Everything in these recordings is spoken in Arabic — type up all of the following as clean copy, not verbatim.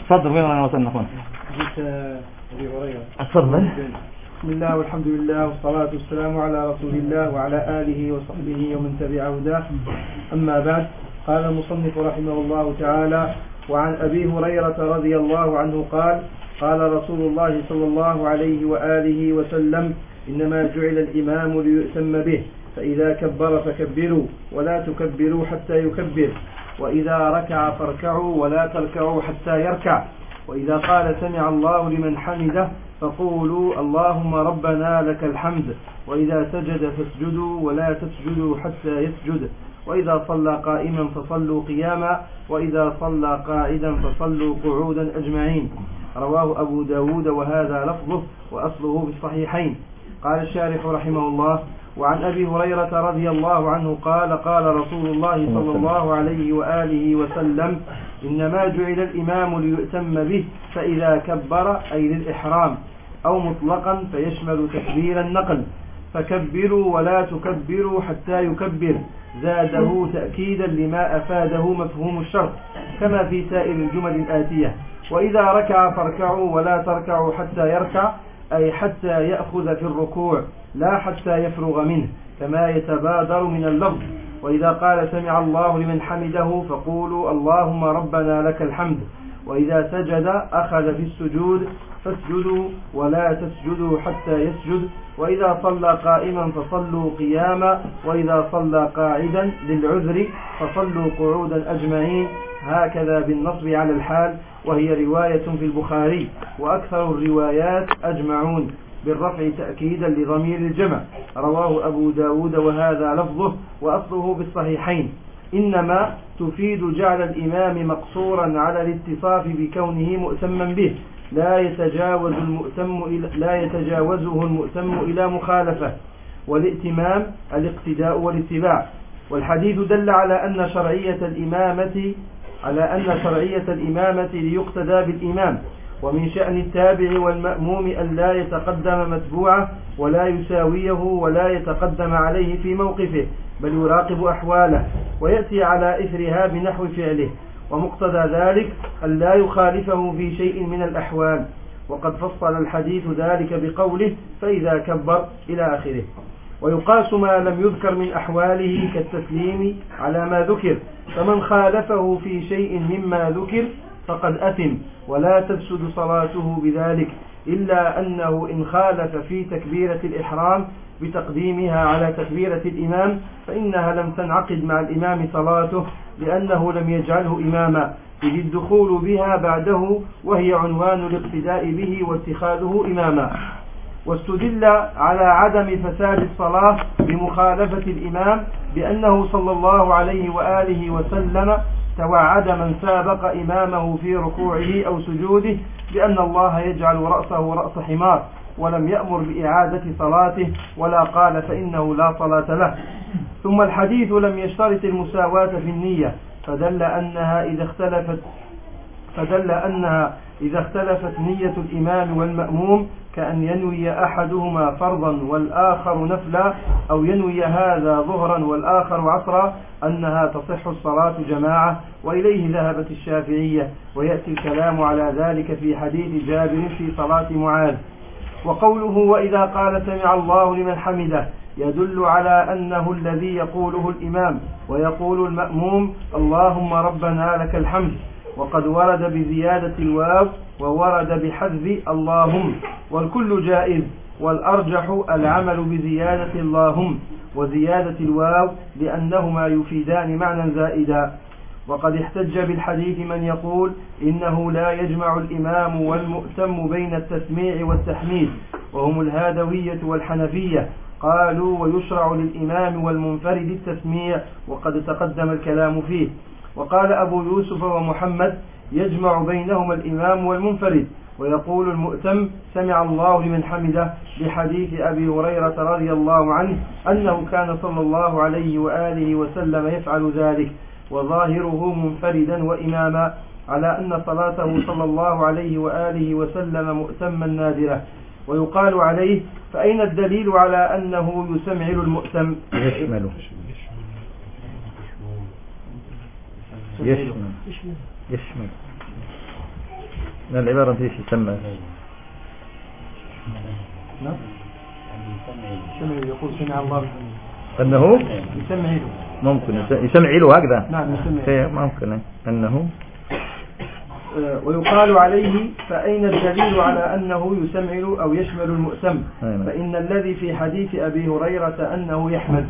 تفضل. وين أنا وصلنا هنا؟ أبي هريرة. تفضل. بسم الله والحمد لله والصلاة والسلام على رسول الله وعلى آله وصحبه ومن تبع هداه. أما بعد، قال المصنف رحمه الله تعالى: وعن أبي هريرة رضي الله عنه قال: قال رسول الله صلى الله عليه وآله وسلم: إنما جعل الإمام ليؤتم به، فإذا كبر فكبروا ولا تكبروا حتى يكبر، وإذا ركع فاركعوا ولا تركعوا حتى يركع، وإذا قال سمع الله لمن حمده فقولوا اللهم ربنا لك الحمد، وإذا سجد فاسجدوا ولا تسجدوا حتى يسجد، وإذا صلى قائما فصلوا قياما، وإذا صلى قاعدا فصلوا قعودا أجمعين. رواه أبو داود وهذا لفظه وأصله في الصحيحين. قال الشارح رحمه الله: وعن أبي هريرة رضي الله عنه قال: قال رسول الله صلى الله عليه وآله وسلم: إنما جعل الإمام ليؤتم به، فإذا كبر أي للإحرام، أو مطلقا فيشمل تكبير النقل، فكبروا ولا تكبروا حتى يكبر، زاده تأكيدا لما أفاده مفهوم الشرط، كما في سائر الجمل الآتية. وإذا ركع فاركعوا ولا تركعوا حتى يركع، أي حتى يأخذ في الركوع لا حتى يفرغ منه، كما يتبادر من اللفظ. وإذا قال سمع الله لمن حمده فقولوا اللهم ربنا لك الحمد. وإذا سجد أخذ في السجود فاسجدوا ولا تسجدوا حتى يسجد. وإذا صلى قائما فصلوا قياما، وإذا صلى قاعدا للعذر فصلوا قعودا أجمعين، هكذا بالنصب على الحال، وهي رواية في البخاري، وأكثر الروايات أجمعون بالرفع تأكيدا لضمير الجمع. رواه أبو داود وهذا لفظه وأصله بالصحيحين. إنما تفيد جعل الإمام مقصورا على الاتصاف بكونه مؤتما به، لا يتجاوزه المؤتم إلى مخالفة، والائتمام الاقتداء والاتباع. والحديث دل على أن شرعية الإمامة ليقتدى بالإمام، ومن شأن التابع والمأموم أن لا يتقدم متبوعه ولا يساويه ولا يتقدم عليه في موقفه، بل يراقب أحواله ويأتي على إثرها بنحو فعله، ومقتضى ذلك أن لا يخالفه في شيء من الأحوال. وقد فصل الحديث ذلك بقوله فإذا كبر إلى آخره. ويقاس ما لم يذكر من أحواله كالتسليم على ما ذكر، فمن خالفه في شيء مما ذكر فقد أثم، ولا تفسد صلاته بذلك، إلا أنه إن خالف في تكبيرة الإحرام بتقديمها على تكبيرة الإمام فإنها لم تنعقد مع الإمام صلاته، لأنه لم يجعله إماما، إذ الدخول بها بعده وهي عنوان الاقتداء به واتخاذه إماما. واستدل على عدم فساد الصلاة بمخالفة الإمام بأنه صلى الله عليه وآله وسلم توعد من سابق إمامه في ركوعه أو سجوده بأن الله يجعل رأسه رأس حمار، ولم يأمر بإعادة صلاته ولا قال فإنه لا صلاة له. ثم الحديث لم يشترط المساواة في النية، فدل أنها إذا اختلفت نية الإمام والمأموم، كأن ينوي أحدهما فرضا والآخر نفلا، أو ينوي هذا ظهرا والآخر عصرا، أنها تصح الصلاة جماعة، وإليه ذهبت الشافعية، ويأتي الكلام على ذلك في حديث جابر في صلاة معاذ. وقوله وإذا قال سمع الله لمن حمده يدل على أنه الذي يقوله الإمام، ويقول المأموم اللهم ربنا لك الحمد. وقد ورد بزيادة الواو وورد بحذف اللهم، والكل جائز، والأرجح العمل بزيادة اللهم وزيادة الواو، لأنهما يفيدان معنى زائدا. وقد احتج بالحديث من يقول إنه لا يجمع الإمام والمؤتم بين التسميع والتحميد، وهم الهادوية والحنفية، قالوا ويشرع للإمام والمنفرد التسميع، وقد تقدم الكلام فيه. وقال أبو يوسف ومحمد يجمع بينهما الإمام والمنفرد، ويقول المؤتم سمع الله لمن حمده، بحديث أبي هريرة رضي الله عنه أنه كان صلى الله عليه وآله وسلم يفعل ذلك، وظاهره منفردا وإماما، على أن صلاته صلى الله عليه وآله وسلم مؤتما نادرة. ويقال عليه فأين الدليل على أنه يسمعل المؤتم؟ يشمل العبارة فيش يسمى يقول سمع الله أنه يسمع له ممكن يسمع له هكذا. نعم يسمع ممكن أنه ويقال عليه فأين الدليل على أنه يسمع أو يشمل المؤتم؟ فإن الذي في حديث أبي هريرة أنه يحمل.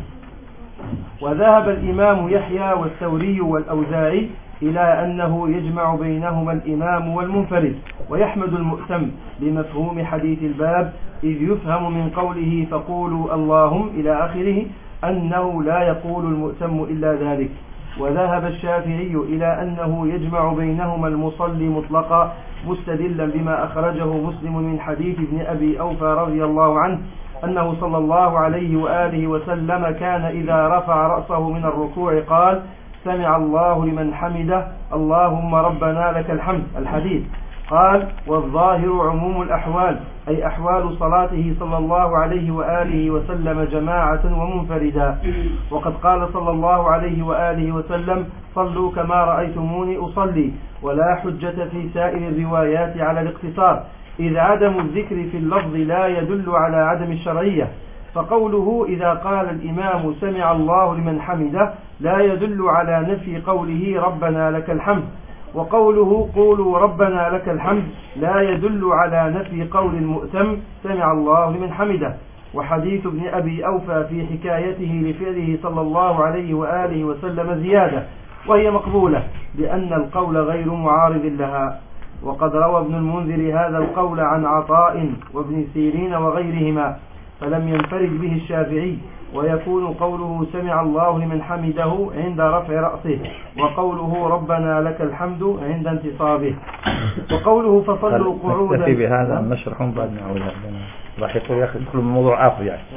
وذهب الإمام يحيى والثوري والأوزاعي إلى أنه يجمع بينهما الإمام والمنفرد ويحمد المؤتم بمفهوم حديث الباب، إذ يفهم من قوله فقولوا اللهم إلى آخره أنه لا يقول المؤتم إلا ذلك. وذهب الشافعي إلى أنه يجمع بينهما المصلي مطلقا، مستدلا بما أخرجه مسلم من حديث ابن أبي أوفى رضي الله عنه أنه صلى الله عليه وآله وسلم كان إذا رفع رأسه من الركوع قال سمع الله لمن حمده اللهم ربنا لك الحمد. الحديث. قال والظاهر عموم الأحوال، أي أحوال صلاته صلى الله عليه وآله وسلم جماعة ومنفردا. وقد قال صلى الله عليه وآله وسلم صلوا كما رأيتموني أصلي، ولا حجة في سائر الروايات على الاقتصار، إذ عدم الذكر في اللفظ لا يدل على عدم الشرعية. فقوله إذا قال الإمام سمع الله لمن حمده لا يدل على نفي قوله ربنا لك الحمد، وقوله قولوا ربنا لك الحمد لا يدل على نفي قول المؤتم سمع الله لمن حمده. وحديث ابن أبي أوفى في حكايته لفعله صلى الله عليه وآله وسلم زيادة، وهي مقبولة لأن القول غير معارض لها. وقد روى ابن المنذر هذا القول عن عطاء وابن سيرين وغيرهما، فلم ينفرد به الشافعي، ويكون قوله سمع الله لمن حمده عند رفع رأسه، وقوله ربنا لك الحمد عند انتصابه. وقوله فصلوا قعودا. نكتفي بهذا نشرح بعد نعود راح يقول ياخذ كل موضوع آخر يعني.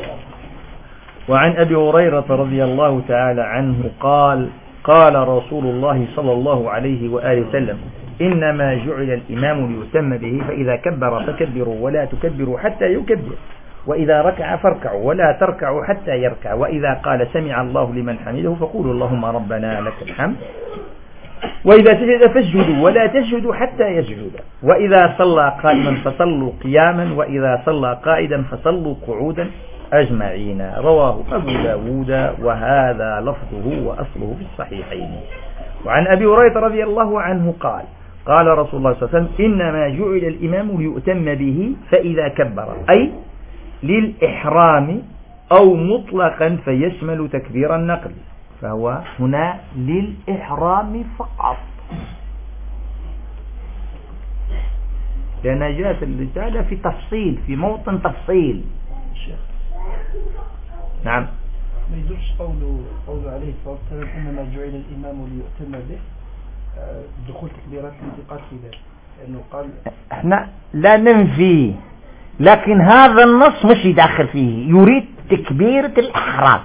وعن أبي هريرة رضي الله تعالى عنه قال قال رسول الله صلى الله عليه وآله وسلم إنما جعل الإمام ليتم به، فإذا كبر فكبروا ولا تكبروا حتى يكبر، وإذا ركع فاركعوا ولا تركعوا حتى يركع، وإذا قال سمع الله لمن حمده فقولوا اللهم ربنا لك الحمد، وإذا سجد فاسجدوا ولا تسجدوا حتى يسجد، وإذا صلى قائما فصلوا قياما، وإذا صلى قائدا فصلوا قعودا أجمعين. رواه أبو داود وهذا لفظه وأصله في الصحيحين. وعن أبي هريرة رضي الله عنه قال قال رسول الله صلى الله عليه وسلم إنما جعل الإمام ليؤتم به، فإذا كبر أي للإحرام أو مطلقا فيشمل تكبير النقل، فهو هنا للإحرام فقط، لأن جاءت الرسالة في تفصيل في موطن تفصيل. نعم. ما يدرش قوله عليه الصلاة والسلام إنما جعل الإمام ليؤتم به، دخول تكبيرات الانتقال في ذلك، لأنه قال احنا لا ننفي، لكن هذا النص مش يدخل فيه، يريد تكبيرة الإحرام،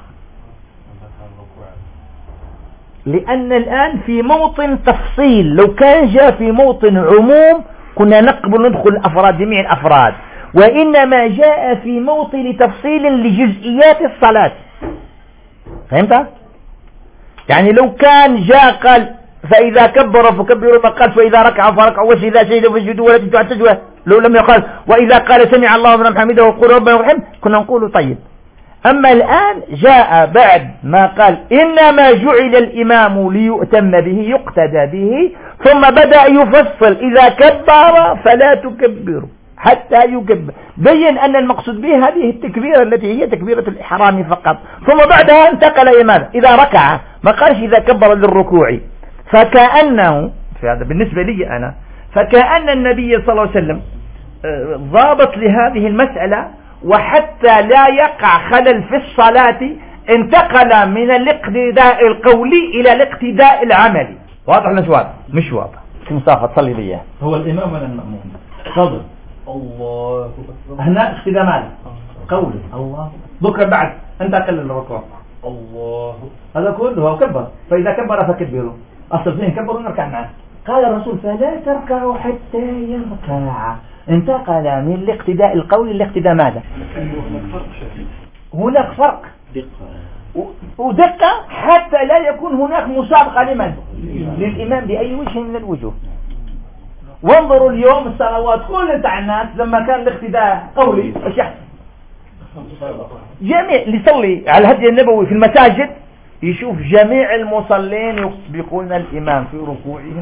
لأن الآن في موطن تفصيل. لو كان جاء في موطن عموم كنا نقبل ندخل الأفراد جميع الأفراد، وإنما جاء في موطن تفصيل لجزئيات الصلاة. فهمت؟ يعني لو كان جاء قال فإذا كبر فكبروا ما قال فإذا ركع فركعوا وإذا سجد فاسجدوا ولا تسجدوا حتى تسجدوا، لو لم يقال وإذا قال سمع الله لمن حمده وقول ربنا ورحمه كنا نقول طيب. أما الآن جاء بعد ما قال إنما جعل الإمام ليؤتم به يقتدى به، ثم بدأ يفصل إذا كبر فلا تكبروا حتى يكبر، بين أن المقصود به هذه التكبيرة التي هي تكبيرة الإحرام فقط، ثم بعدها انتقل إلى ماذا؟ إذا ركع، ما قالش إذا كبر للركوع. فكأنه في هذا بالنسبة لي أنا فكأن النبي صلى الله عليه وسلم ضابط لهذه المسألة، وحتى لا يقع خلل في الصلاة انتقل من الاقتداء القولي إلى الاقتداء العملي. واضح مش واضح؟ مش واضح. مسافة صلي لي هو الإمام ولا المأموم؟ تفضل. الله أكبر. هنا اقتداء مالي قولي الله، بكرة بعد انتقل للركوع الله، هذا كله هو كبر، فإذا كبر فكبروا، أصل اثنين كبروا نركع معه. قال الرسول فلا تركعوا حتى يركع، انتقل من الاقتداء القولي للاقتداء ماذا؟ هناك فرق ودقة حتى لا يكون هناك مسابقة لمن؟ للإمام بأي وجه من الوجوه. وانظروا اليوم الصلوات كل انت الناس لما كان الاقتداء قولي ايش يحصل؟ جميع اللي يصلي على الهدي النبوي في المساجد يشوف جميع المصلين يسبقون الإمام في ركوعهم.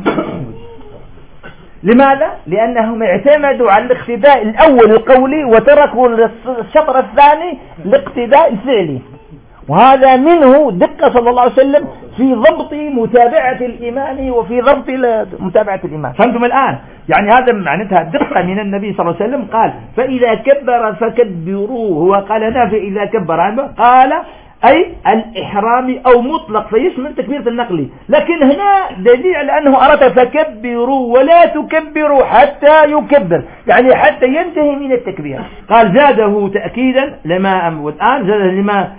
لماذا؟ لأنهم اعتمدوا على الاقتداء الأول القولي وتركوا الشطر الثاني الاقتداء الفعلي، وهذا منه دقة صلى الله عليه وسلم في ضبط متابعة الإمام وفي ضبط متابعة الإمام. فهمتم الآن؟ يعني هذا معناتها دقة من النبي صلى الله عليه وسلم. قال فإذا كبر فكبروه، هو قال نافع إذا كبر، قال أي الإحرام أو مطلق فيشمل تكبيرة النقل، لكن هنا دليل على أنه أراد فكبروا ولا تكبروا حتى يكبر، يعني حتى ينتهي من التكبير. قال زاده تأكيدا والآن زاده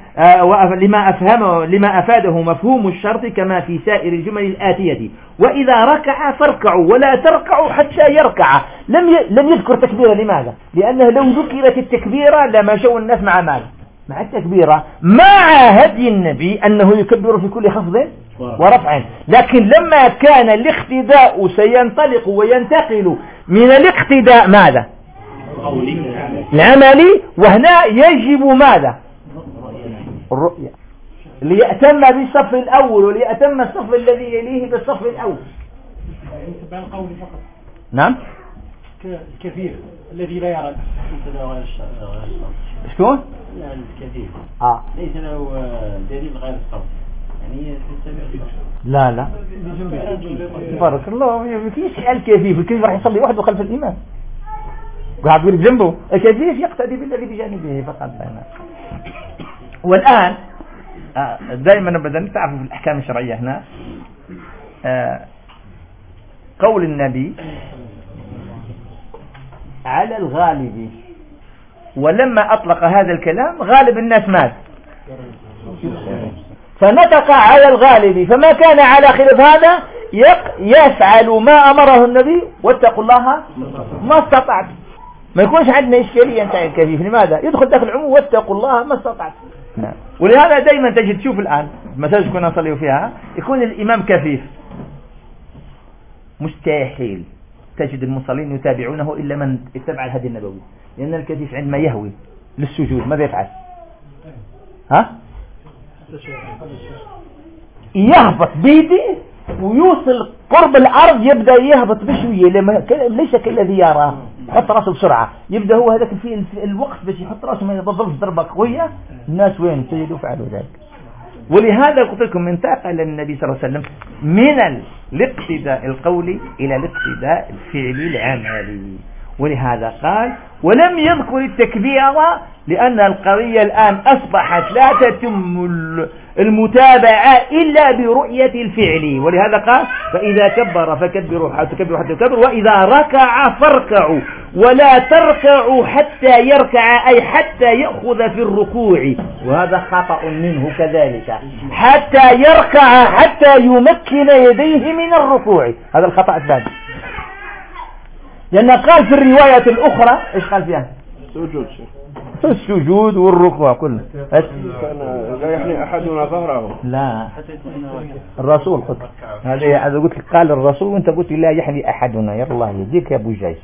لما أفاده مفهوم الشرط كما في سائر الجمل الآتية: وإذا ركع فاركعوا ولا تركعوا حتى يركع. لم يذكر تكبيرا. لماذا؟ لأنه لو ذكرت التكبيرة لما شو الناس مع التكبيرة، مع هدي النبي أنه يكبر في كل خفض ورفع، لكن لما كان الاقتداء سينطلق وينتقل من الاقتداء ماذا؟ العملي، وهنا يجب ماذا؟ الرؤية، ليأتم بالصف الأول وليأتم الصف الذي يليه بالصف الأول. نعم، الكثير الذي لا يرى شكون؟ يعني الكثير ليس له دليل غير الصوت، يعني لا تبارك الله. في سؤال كيفيف، الكيف راح يصلي وحده خلف الإمام قاعد يقول بجنبه، الكيفيف يقتدي بالذي بجانبه فقط. والآن دائما بدنا تعرفوا في الأحكام الشرعية هنا قول النبي على الغالب، ولما أطلق هذا الكلام غالب الناس مات فنطق على الغالب، فما كان على خلاف هذا يفعل ما أمره النبي واتقوا الله ما استطعت. ما يكونش عندنا إشكالية انت كيف. لماذا؟ يدخل داخل العموم واتقوا الله ما استطعت. ولهذا دائما تجد، شوف الآن مساجد كنا نصلي فيها يكون الإمام كفيف، مستحيل تجد المصلين يتابعونه إلا من اتبع الهدي النبوي، لأن الكفيف عندما يهوي للسجود ماذا يفعل؟ يهبط بيده ويوصل قرب الأرض، يبدأ يهبط بشوية، ليس كالذي يرى يحط رأسه بسرعة، يبدأ هو هذاك في الوقت باش يحط رأسه ما يضربش ضربة قوية. الناس وين تجدوا فعلوا ذلك. ولهذا قلت لكم انتقل النبي صلى الله عليه وسلم من الاقتداء القولي إلى الاقتداء الفعلي العملي. ولهذا قال ولم يذكر التكبير، لأن القضية الآن أصبحت لا تتم المتابعة إلا برؤية الفعل. ولهذا قال فإذا كبر فكبروا حتى يكبروا، وإذا ركع فاركعوا ولا تركعوا حتى يركع، أي حتى يأخذ في الركوع، وهذا خطأ منه كذلك، حتى يركع حتى يمكن يديه من الركوع، هذا الخطأ الثاني. لأن قال في الرواية الأخرى إيش قال فيها؟ السجود والركوع كله. لا يحني أحدنا ظهره. لا، الرسول قلت هذا قلت قال الرسول وانت قلت لا يحني أحدنا. يا الله يهديك يا أبو جايز.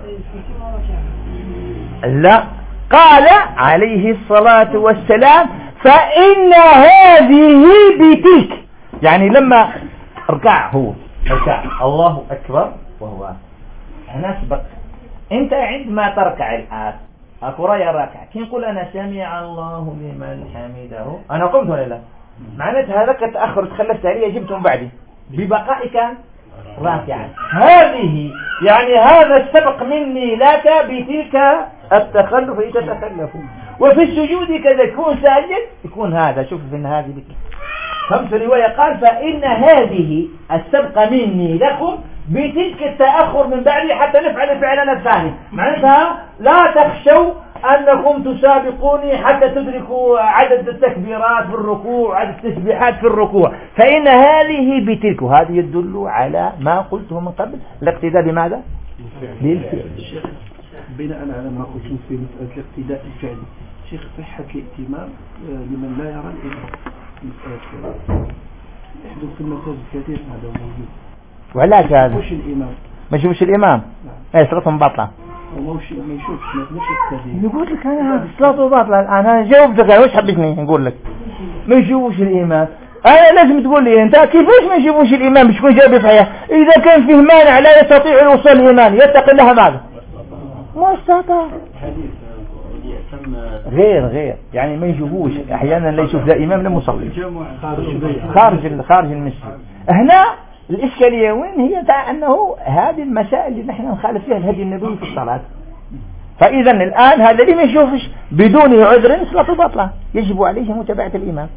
لا، قال عليه الصلاة والسلام فإن هذه بتلك، يعني لما ركع هو ركع الله أكبر وهو هنا سبق. انت عندما تركع الآن أكورا راكع كي نقول أنا سمع الله لمن حمده، أنا قمت ولا لا؟ معناتها هذا كتأخر تخلفت عليه جبتم بعدي ببقائك راكعا. هذه يعني هذا السبق مني لك بتلك التخلف يتتخلف. وفي السجود كذا يكون ساجد يكون هذا. شوف في هذه خمس رواية قال فإن هذه السبق مني لكم بتلك التأخر من بعدي حتى نفعل فعلنا الثاني. معناتها لا تخشوا أنكم تسابقوني حتى تدركوا عدد التكبيرات في الركوع، عدد التسبيحات في الركوع. فإن هذه بتلك، هذه يدل على ما قلته من قبل، الاقتداء بماذا؟ بالفعل. بناء على ما قلتم في مسألة الاقتداء الفعلي، شيخ صحة الائتمام لمن لا يرى مسألة يحدث في المساجد كثير هذا موجود. وعلاش هذا؟ وش الإمام ما يشوفش الإمام صلاتهم باطلة. ما يشوفش ما يقول لك أنا صلاته باطلة الآن. أنا جاوبتك وش حبيتني نقول لك ما يشوفش الإمام. أنا لازم تقول لي أنت كيفاش ما يشوفوش الإمام باش يكون جاوب صحيح. إذا كان فيه مانع لا يستطيع الوصول للإمام يتقي لها ماذا؟ ما استطاع. غير يعني ما يشوفوش أحيانا لا يشوف لا إمام لا مصلي خارج المسجد. هنا الإشكالية وين هي تاع أنه هذه المسائل اللي نحن نخالف فيها الهدي النبوي في الصلاة. فإذا الآن هذا اللي ما يشوفش بدون عذر صلاته باطلة يجب عليه متابعة الإمام.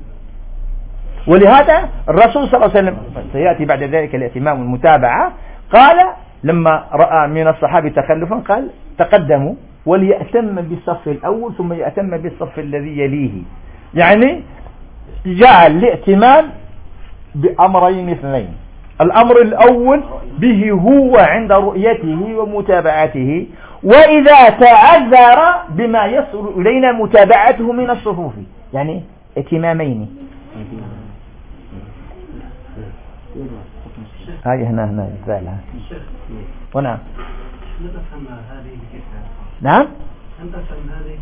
ولهذا الرسول صلى الله عليه وسلم سيأتي بعد ذلك الائتمام والمتابعة قال لما رأى من الصحابة تخلفا قال تقدموا وليأتم بالصف الأول ثم يأتم بالصف الذي يليه. يعني جعل الائتمام بأمرين اثنين. الأمر الأول به هو عند رؤيته ومتابعته وإذا تعذر بما يصل إلينا متابعته من الصفوف يعني ائتمامين. هاي هنا الزالة ونعم نعم أنت تفهم هذه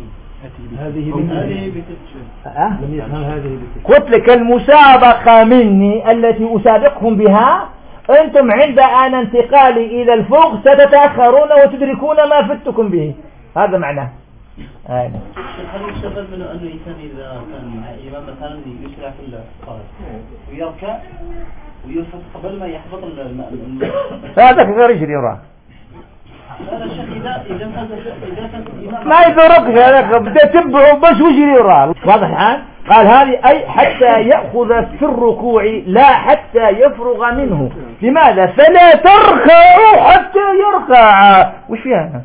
قلت لك المسابقة مني التي أسابقهم بها أنتم عند آن انتقالي إلى الفوق ستتأخرون وتدركون ما فتكم به. هذا معناه. هل يستفاد منه أنه الإنسان إذا كان إمام مثلا يسرع في الصلاة ويركع ويرفض قبل ما يحفظ هذا غير يجري وراه. ما يدرك هذاك بدأ تبعه بس ويجري وراه. واضح الآن؟ قال هذه أي حتى يأخذ في الركوع لا حتى يفرغ منه. لماذا؟ فلا تركعوا حتى يركع. وش فيها؟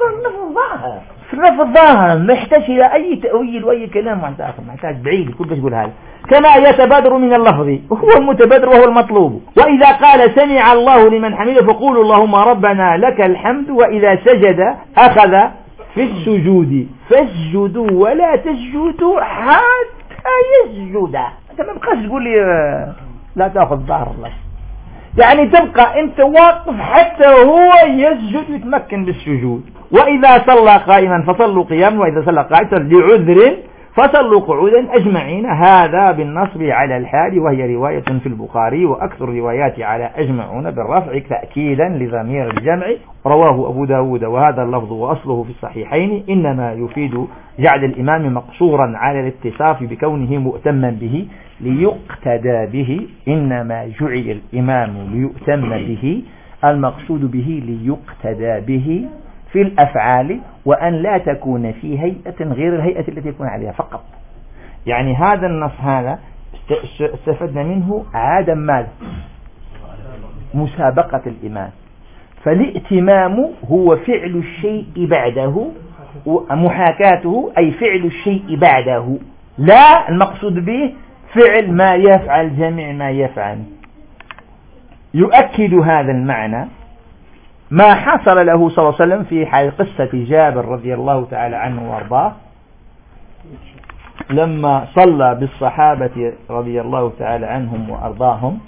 في الظاهر ما يحتاج إلى أي تأويل وأي كلام عن تأخر ما يحتاج بعيد كل بس يقول هذا كما يتبادر من اللفظ هو المتبادر وهو المطلوب. وإذا قال سمع الله لمن حمده فقولوا اللهم ربنا لك الحمد. وإذا سجد أخذ في السجود فاسجدوا ولا تسجدوا حتى يسجد. أنت ما بقاش تقول لي لا تأخذ ظهر الله يعني تبقى أنت واقف حتى هو يسجد ويتمكن بالسجود. وإذا صلى قائما فصلوا قياما وإذا صلى قاعدا لعذر فصلوا قعودا أجمعين. هذا بالنصب على الحال وهي رواية في البخاري وأكثر الروايات على أجمعون بالرفع تأكيدا لضمير الجمع. رواه أبو داود وهذا اللفظ وأصله في الصحيحين إنما يفيد جعل الإمام مقصورا على الاتصاف بكونه مؤتما به ليقتدى به. إنما جعل الإمام ليؤتم به المقصود به ليقتدى به في الأفعال وأن لا تكون في هيئة غير الهيئة التي يكون عليها فقط. يعني هذا النص هذا استفدنا منه عدم ماذا؟ مسابقة الإمام. فالائتمام هو فعل الشيء بعده ومحاكاته أي فعل الشيء بعده لا المقصود به فعل ما يفعل جميع ما يفعل. يؤكد هذا المعنى ما حصل له صلى الله عليه وسلم في حال قصة جابر رضي الله تعالى عنه وارضاه لما صلى بالصحابة رضي الله تعالى عنهم وارضاهم.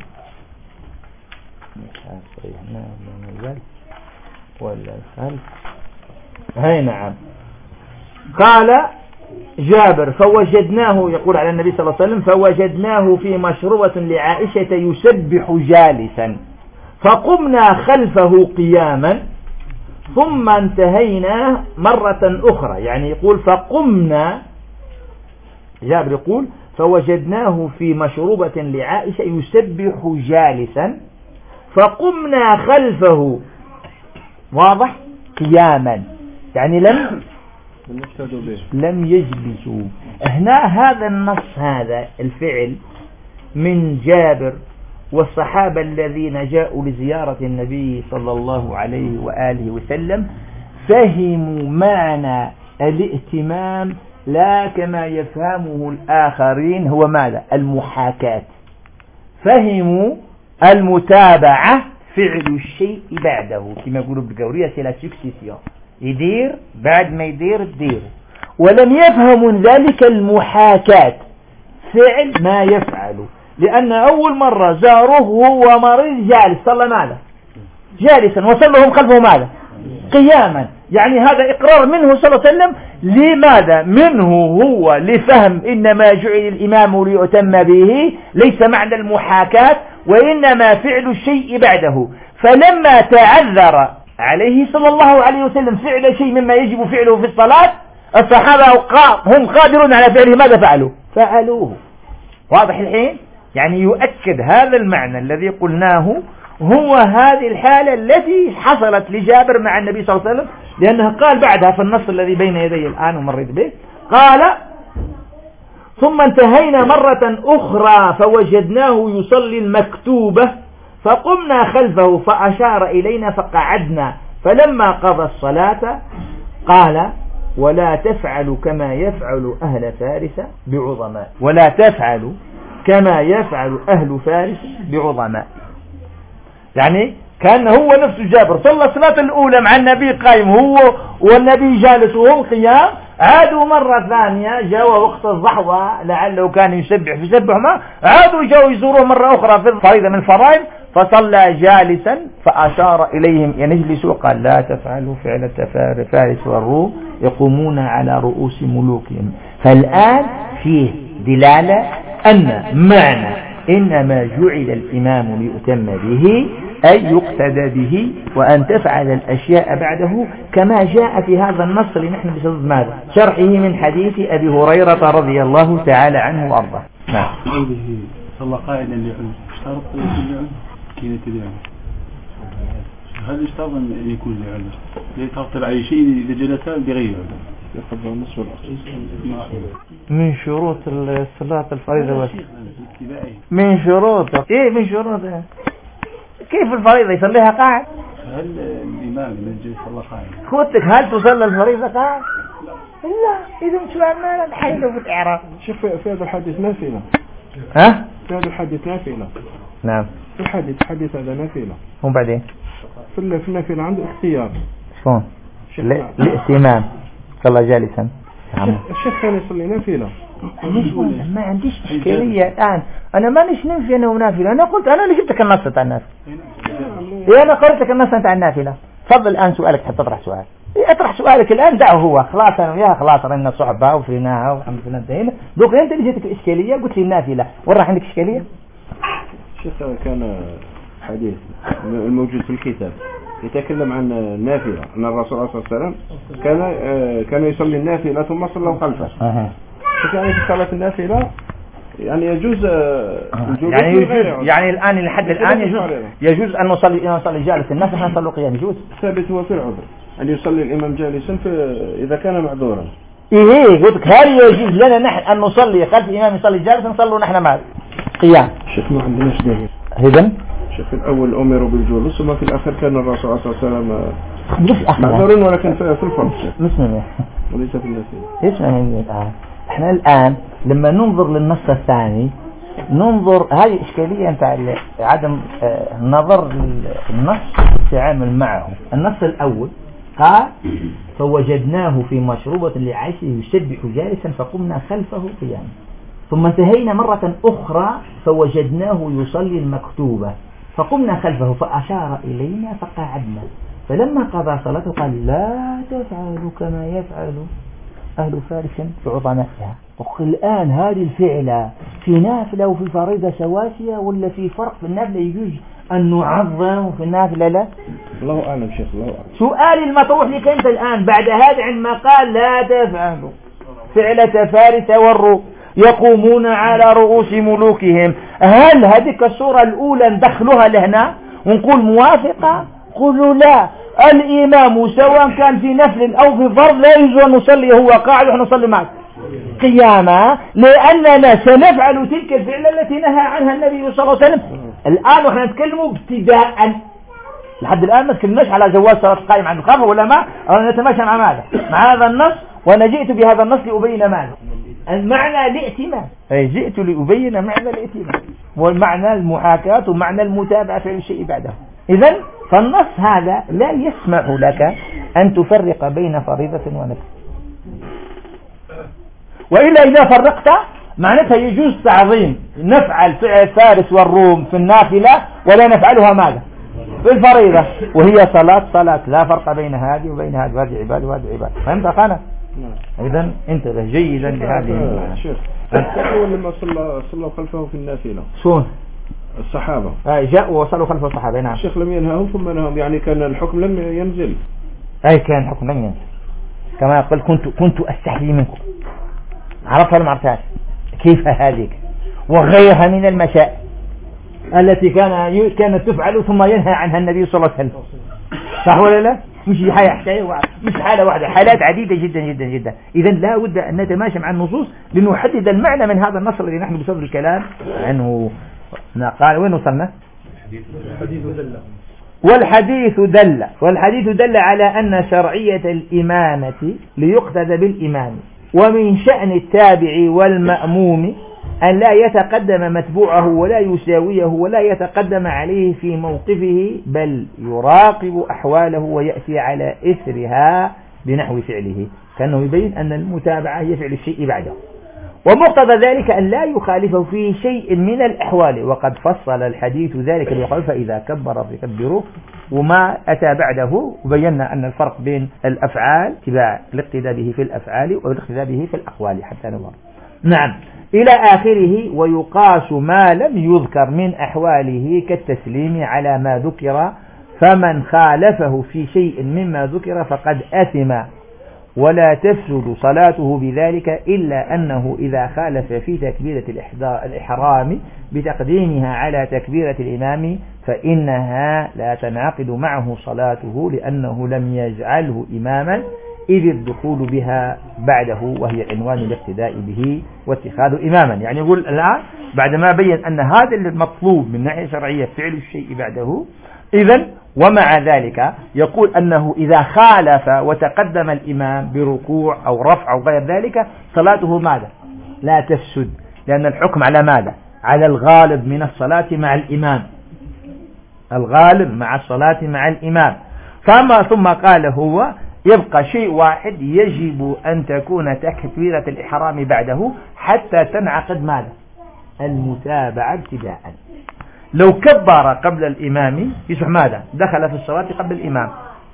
هاي نعم. قال جابر فوجدناه يقول على النبي صلى الله عليه وسلم فوجدناه في مشروبة لعائشة يسبح جالسا فقمنا خلفه قياما ثم انتهينا مرة أخرى. يعني يقول فقمنا جابر يقول فوجدناه في مشروبة لعائشة يسبح جالسا فقمنا خلفه واضح قياما يعني لم يجلسوا. هنا هذا النص هذا الفعل من جابر والصحابة الذين جاءوا لزيارة النبي صلى الله عليه وآله وسلم فهموا معنى الائتمام لا كما يفهمه الآخرين هو ماذا؟ المحاكاة. فهموا المتابعة فعل الشيء بعده كما يقولوا بالقورية c'est la succession يدير بعد ما يدير الدير. ولم يفهموا ذلك المحاكاة فعل ما يفعل لأن أول مرة زاروه وهو مريض جالس صلى ماذا؟ جالسا وصلهم خلفه ماذا؟ قياما. يعني هذا إقرار منه صلى الله عليه وسلم. لماذا؟ منه هو لفهم إنما جعل الإمام ليؤتم به، ليس معنى المحاكاة وإنما فعل الشيء بعده. فلما تعذر عليه صلى الله عليه وسلم فعل شيء مما يجب فعله في الصلاة، الصحابة هم قادرون على فعله، ماذا فعلوا؟ فعلوه. واضح الحين؟ يعني يؤكد هذا المعنى الذي قلناه، هو هذه الحالة التي حصلت لجابر مع النبي صلى الله عليه وسلم، لأنه قال بعدها في النص الذي بين يدي الآن ومريت به، قال ثم انتهينا مرة أخرى فوجدناه يصلي المكتوبة فقمنا خلفه فأشار إلينا فقعدنا، فلما قضى الصلاة قال ولا تفعل كما يفعل أهل فارس بعظماء، ولا تفعل كما يفعل أهل فارس بعظماء. يعني كان هو نفسه جابر صلى الصلاة الأولى مع النبي قائم هو والنبي جالس وهم قيام، عادوا مرة ثانية جاءوا وقت الضحوة لعله كان يسبح ما، عادوا جاءوا يزوروه مرة أخرى في الفريضة من الفرائض فصلى جالسا فأشار إليهم أن يجلسوا، قال لا تفعلوا فعل فارس والروم يقومون على رؤوس ملوكهم. فالآن فيه دلالة أن معنى إنما جعل الإمام ليؤتم به أي يقتدى به، وأن تفعل الأشياء بعده كما جاء في هذا النص اللي نحن بصدد ماذا؟ شرحه من حديث أبي هريرة رضي الله تعالى عنه وأرضاه. نعم. صلى قائلا لعلم اشترط لعلم كينة العلم، هل اشترط أن يكون لعلم يترتب على شيء إذا جلس بغير علم يقضى النصف والأخير من شروط الصلاة الفريضة من شروط من شروط كيف الفريضة يصليها قاعد؟ هل الإمام يجلس صلى قاعد؟ خوتك هل تصلي الفريضة قاعد؟ لا إذا مش معنى نحيله في الإعراب. شوف في هذا الحديث نافلة. ها؟ في هذا الحديث نافلة. نعم. في الحديث هذا نافلة. هم بعدين؟ في النافلة عنده اختيار. شلون؟ الائتمام صلى جالسا. الشيخ كان يصلي نافلة. ما عنديش إشكالية الآن، أنا ما نش ننفي أنه نافلة، أنا قلت أنا اللي جبتك النص تاع النافلة. أنا قرأت لك النص تاع النافلة. تفضل الآن سؤالك حتى تطرح سؤال. اطرح سؤالك الآن، دعه هو خلاص أنا وياها خلاص رأينا صحبة وفرناها والحمد لله انتهينا. دوك أنت اللي جتك الإشكالية قلت لي النافلة، وين راح عندك إشكالية؟ الشيخ كان حديث الموجود في الكتاب يتكلم عن النافلة، أن الرسول صلى الله عليه وسلم كان يصلي النافلة ثم صلى خلفه. فكان في صلاة النافلة يعني يجوز يعني الآن لحد الآن يجوز أن نصلي جالس، الناس نحن نصلي قيام، يجوز. ثابت هو في العذر أن يصلي الإمام جالسا إذا كان معذورا. إيه قلت هل يجوز لنا نحن أن نصلي خلف الإمام يصلي جالسا نصلي نحن ماذا؟ قيام. شيخ ما عندناش دليل. إذن شيخ الأول أمروا بالجلوس ثم في الآخر كان الرسول صلى الله عليه وسلم معذورا ولكن في الفرض مسلم وليس في النافلة. اسمعني الآن، احنا الآن لما ننظر للنص الثاني ننظر هذه إشكالية نتاع عدم نظر النص التعامل معه. النص الأول قال فوجدناه في مشروبة لعيشه يسبح جالسا فقمنا خلفه قياما، ثم انتهينا مرة أخرى فوجدناه يصلي المكتوبة فقمنا خلفه فأشار إلينا فقعدنا، فلما قضى صلاته قال لا تفعلوا كما يفعل أهل فارس بعظمائها. الآن هذه الفعلة في نافلة وفي فريضة سواسية ولا في فرق؟ في النافلة يجوز أن نعظم وفي النافلة لا؟ الله أعلم شيخ، الله أعلم. سؤالي المطروح لك أنت الآن بعد هذا عندما قال لا تفعلوا فعلة فارس والروم يقومون على رؤوس ملوكهم، هل هذه الصورة الأولى ندخلها لهنا ونقول موافقة؟ قولوا لا، الإمام سواء كان في نفل أو في فرض لا يجوز أن نصلي هو قاعد ونحن نصلي معك قياما، لأننا سنفعل تلك الفعلة التي نهى عنها النبي صلى الله عليه وسلم. الآن ونحن نتكلم ابتداء، لحد الآن ما تكلمناش على جواز صلاة قائم عن الخافة ولا ما، أو نتماشى مع ماذا؟ مع هذا النص، وأنا جئت بهذا النص لأبين ماذا؟ المعنى الائتمام، أي جئت لأبين معنى الائتمام والمعنى المحاكاة ومعنى المتابعة في الشيء بعده. إذن فالنص هذا لا يسمح لك أن تفرق بين فريضة ونفل، وإلا إذا فرقت معناتها يجوز تعظيم، نفعل فعل فارس والروم في النافلة ولا نفعلها ماذا؟ في الفريضة، وهي صلاة لا فرق بين هذه وبين هذه، وهذه عبادة وهذه عبادة. فهمت أخانا؟ إذن انتبه جيدا لهذه. شيخ لما صلوا خلفه في النافلة شون الصحابة جاءوا وصلوا خلف الصحابة. نعم. الشيخ لم ينهاهم ثم نهاهم، يعني كان الحكم لم ينزل. كان الحكم لم ينزل، كما يقول كنت أستحيي منكم. عرفها ولا ما عرفتهاش؟ كيف هذه وغيرها من المسائل التي كانت تفعل ثم ينهى عنها النبي صلى الله عليه وسلم، صح ولا لا؟ مش حالة واحدة، حالات عديدة جدا جدا جدا. إذن لا بد أن نتماشى مع النصوص لنحدد المعنى من هذا النص الذي نحن بصدد الكلام عنه. قال وين وصلنا؟ والحديث دل على أن شرعية الإمامة ليقتدى بالإمام، ومن شأن التابع والمأموم أن لا يتقدم متبوعه ولا يساويه ولا يتقدم عليه في موقفه، بل يراقب أحواله ويأتي على إثرها بنحو فعله، كأنه يبين أن المتابعة هي فعل الشيء بعده، ومقتضى ذلك أن لا يخالفه في شيء من الأحوال. وقد فصل الحديث ذلك بقول فإذا كبر فكبروا، وما أتى بعده وبينا أن الفرق بين الأفعال اتباع الاقتداء به في الأفعال والاقتداء به في الأقوال حتى نظر. نعم إلى آخره. ويقاس ما لم يذكر من أحواله كالتسليم على ما ذكر، فمن خالفه في شيء مما ذكر فقد أثم ولا تفسد صلاته بذلك، إلا أنه إذا خالف في تكبيرة الإحرام بتقديمها على تكبيرة الإمام فإنها لا تنعقد معه صلاته، لأنه لم يجعله إماما، إذ الدخول بها بعده وهي عنوان الاقتداء به واتخاذ إماما. يعني يقول الآن بعدما بين أن هذا المطلوب من ناحية شرعية فعل الشيء بعده، إذن ومع ذلك يقول أنه إذا خالف وتقدم الإمام بركوع أو رفع أو غير ذلك صلاته ماذا؟ لا تفسد، لأن الحكم على ماذا؟ على الغالب من الصلاة مع الإمام، الغالب مع الصلاة مع الإمام. ثم قال هو يبقى شيء واحد يجب أن تكون تكبيرة الإحرام بعده حتى تنعقد ماذا؟ المتابعة ابتداء. لو كبر قبل الإمام يصبح ماذا؟ دخل في الصلاة قبل الإمام،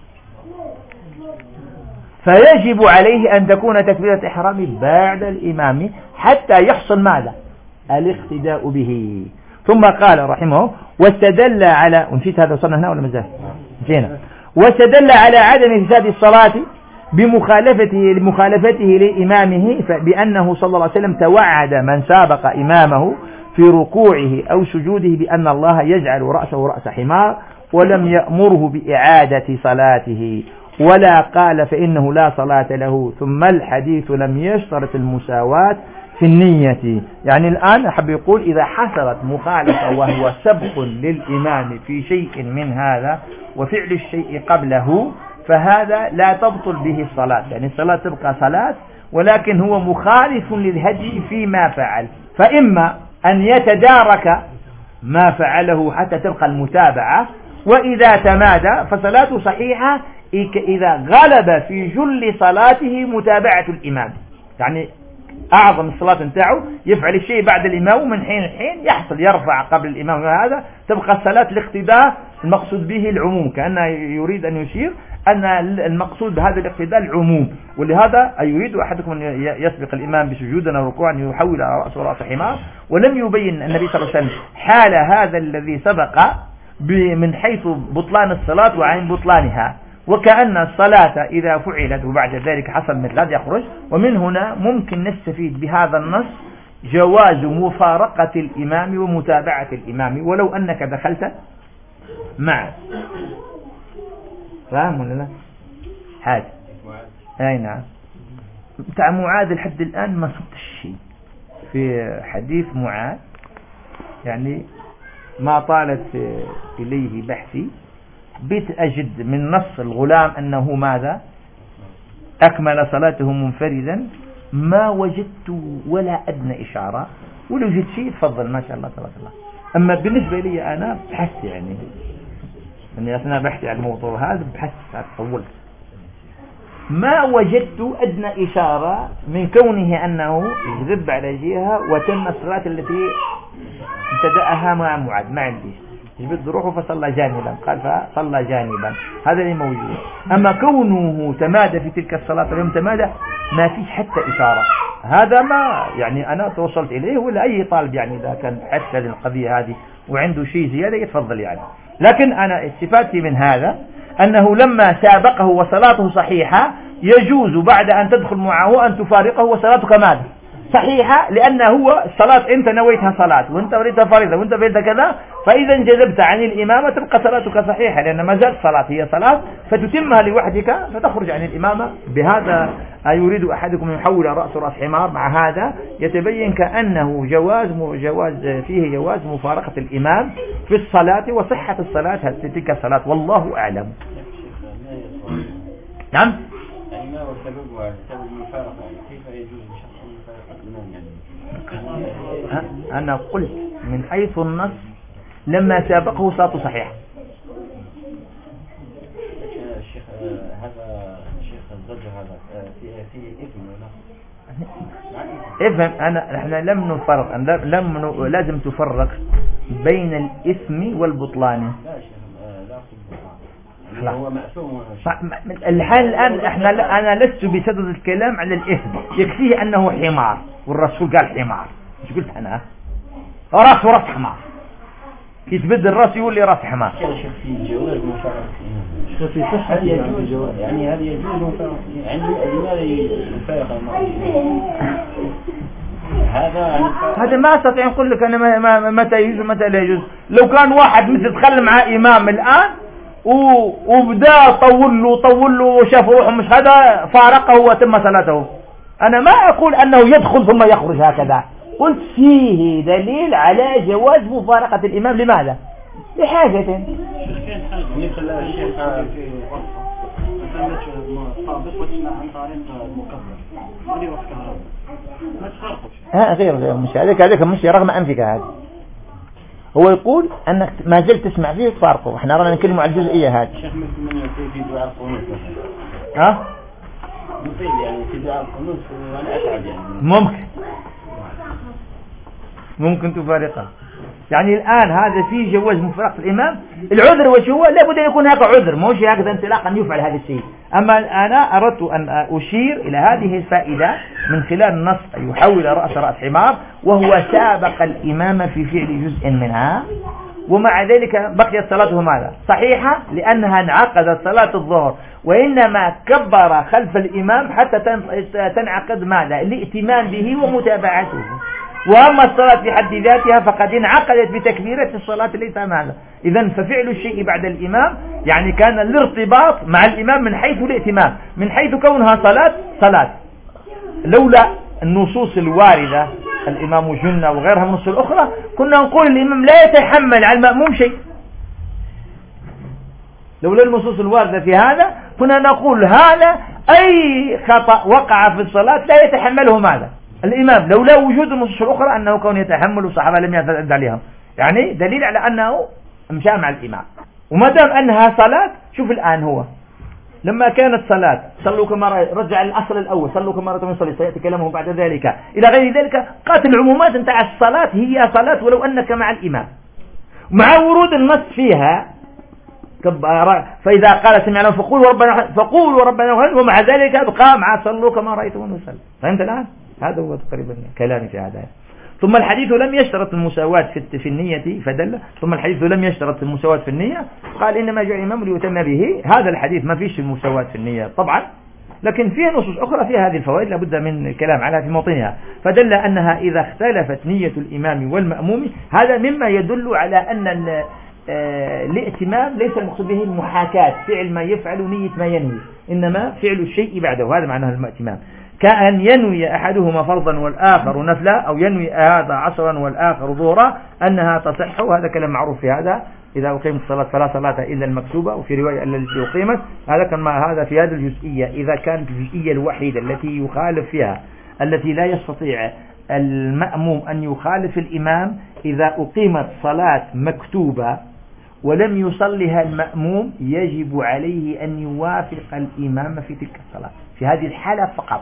فيجب عليه أن تكون تكبيرة الإحرام بعد الإمام حتى يحصل ماذا؟ الاقتداء به. ثم قال رحمه واستدل على، ونسيت هذا وصلنا هنا ولا مازال؟ نسينا. واستدل على عدم فساد الصلاة بمخالفته لإمامه، بأنه صلى الله عليه وسلم توعد من سابق إمامه في ركوعه أو سجوده بأن الله يجعل رأسه رأس حمار، ولم يأمره بإعادة صلاته ولا قال فإنه لا صلاة له. ثم الحديث لم يشترط المساواة في النية. يعني الآن أحب يقول إذا حصلت مخالفة وهو سبق للإمام في شيء من هذا وفعل الشيء قبله، فهذا لا تبطل به الصلاة، يعني الصلاة تبقى صلاة، ولكن هو مخالف للهدي فيما فعل، فإما أن يتدارك ما فعله حتى تبقى المتابعة، وإذا تمادى فصلاته صحيحة إذا غلب في جل صلاته متابعة الإمام. يعني أعظم الصلاة نتاعه يفعل الشيء بعد الإمام، ومن حين الحين يحصل يرفع قبل الإمام، هذا تبقى الصلاة الاقتداء المقصود به العموم، كأنه يريد أن يشير أن المقصود بهذا الاقتداء العموم. ولهذا يريد أحدكم أن يسبق الإمام بسجود أو ركوع أن يحول على رأسه رأس حمار، ولم يبين النبي صلى الله عليه وسلم حال هذا الذي سبق من حيث بطلان الصلاة وعين بطلانها، وكأن الصلاة إذا فعلت وبعد ذلك حصل مثل هذا يخرج. ومن هنا ممكن نستفيد بهذا النص جواز مفارقة الإمام ومتابعة الإمام ولو أنك دخلت معه. فاهم ولا لا؟ حاجة أي نعم. بتاع معاذ لحد الآن ما صدت الشيء في حديث معاذ، يعني ما طالت إليه بحثي، بيت أجد من نص الغلام أنه ماذا؟ أكمل صلاته منفردا، ما وجدت ولا أدنى إشارة، ولو وجدت شيء تفضل ما شاء الله تبارك الله. أما بالنسبة لي أنا بحثت، يعني أني أثناء بحثي عن الموضوع هذا بحثت طولت، ما وجدت أدنى إشارة من كونه أنه يذب على جهة وتم الصلاة التي ابتدأها مع معاذ، ما عندي. يجبد روحه فصلى جانبا، قال فصلى جانبا، هذا اللي موجود. أما كونه تمادى في تلك الصلاة اليوم تمادى ما فيش حتى إشارة، هذا ما يعني أنا توصلت إليه ولا أي طالب يعني إذا كان حتى للقضية هذه وعنده شيء زيادة يتفضل يعني. لكن أنا استفادتي من هذا أنه لما سابقه وصلاته صحيحة يجوز بعد أن تدخل معه أن تفارقه وصلاتك ماذا؟ صحيحة، لأن هو الصلاة أنت نويتها صلاة وأنت وليتها فريضة وأنت فعلت كذا، فإذا انجذبت عن الإمامة تبقى صلاتك صحيحة، لأن ما زالت صلاة هي صلاة فتتمها لوحدك فتخرج عن الإمامة. بهذا يريد أحدكم يحول رأس حمار، مع هذا يتبين كأنه فيه جواز مفارقة الإمام في الصلاة وصحة الصلاة تلك الصلاة، والله أعلم. نعم. يعني ما هو سبب المفارقة؟ كيف يجوز لشخص مفارقة الإمام يعني؟ أنا قلت من حيث النص لما سابقه صلاته صحيحة. الشيخ هذا الشيخ الزجر هذا في إثم ولا؟ افهم، احنا لم نفرق، لازم تفرق بين الإثم والبطلان. لا شيخ لا هو مأثوم. الحال الآن أنا لست بصدد الكلام على الإثم، يكفيه أنه حمار والرسول قال حمار، مش قلت أنا راس حمار، يتبدل الراس يقول لي راس حمار. في جواز مفارقة في صحة يعني هذه يجوز مفارقة يعني لماذا يفارق هذا ما أستطيع أقول لك أنا متى يجوز ومتى لا يجوز. لو كان واحد مثل تخلى مع إمام الآن وبدأ طول له وشاف روحه مش هذا فارقه وتم صلاته، أنا ما أقول أنه يدخل ثم يخرج هكذا، قلت فيه دليل على جواز مفارقة الإمام. لماذا؟ لحاجة. غير مش هذاك مش رغم أنفك هذا. هو يقول أنك ما زلت تسمع فيه تفارقه، احنا رانا نتكلم على الجزئية هذه. شيخ من يقول في دعاء القنوت مثلا يعني في دعاء القنوت وأنا أسعد يعني ممكن تفارقه. يعني الآن هذا فيه جواز مفارقة الإمام. العذر وش هو؟ لابد أن يكون هذا عذر، مش هكذا انطلاقا يفعل هذا الشيء. أما أنا أردت أن أشير إلى هذه الفائدة من خلال النص يحول رأس حمار، وهو سابق الإمام في فعل جزء منها، ومع ذلك بقيت صلاته ماذا؟ صحيحة، لأنها انعقدت صلاة الظهر، وإنما كبر خلف الإمام حتى تنعقد ماذا؟ الائتمام به ومتابعته. وأما الصلاة في حد ذاتها فقد انعقدت بتكبيرة الصلاة ليس ماذا. إذن ففعل الشيء بعد الإمام يعني كان الارتباط مع الإمام من حيث الائتمام، من حيث كونها صلاة. لولا النصوص الواردة الإمام جنة وغيرها من النصوص الأخرى كنا نقول الإمام لا يتحمل على المأموم شيء. لولا النصوص الواردة في هذا كنا نقول هذا أي خطأ وقع في الصلاة لا يتحمله ماذا؟ الإمام، لولا وجود النصوص الأخرى أنه كون يتحمل الصحابة لم يعتد عليهم، يعني دليل على أنه مشى مع الإمام. وما دام أنها صلاة، شوف الآن هو لما كانت صلاة صلوا كما رجع الأصل الأول، صلوا كما رأيتم يصلي، سيأتي كلامه بعد ذلك إلى غير ذلك. قاتل العمومات انت على الصلاة هي صلاة ولو أنك مع الإمام، مع ورود النص فيها فإذا قال سمعنا فقولوا ربنا ومع ذلك أبقى مع صلوا كما رأيتم يصلي. فهمت الآن؟ هذا هو تقريبا كلامي في هذا. ثم الحديث لم يشترط المساواة في النية فدل. ثم الحديث لم يشترط المساواة في النية، قال إنما جاء الإمام ليتم به. هذا الحديث ما فيش المساواة في النية طبعا، لكن فيه نصوص أخرى فيها هذه الفوائد لابد من الكلام عليها في موطنها. فدل أنها إذا اختلفت نية الإمام والمأموم هذا مما يدل على أن الائتمام ليس المقصود به المحاكاة، فعل ما يفعل نية ما ينوي، إنما فعل الشيء بعده، هذا معناه الائتمام. كأن ينوي أحدهما فرضا والآخر نفلا، أو ينوي هذا عصرا والآخر ظهرا، أنها تصح. وهذا كلام معروف في هذا، إذا أقيمت الصلاة فلا صلاة إلا المكتوبة، وفي رواية التي أقيمت. هذا في هذه الجزئية. إذا كانت الجزئية الوحيدة التي يخالف فيها، التي لا يستطيع المأموم أن يخالف الإمام، إذا أقيمت صلاة مكتوبة ولم يصلها المأموم يجب عليه أن يوافق الإمام في تلك الصلاة في هذه الحالة فقط.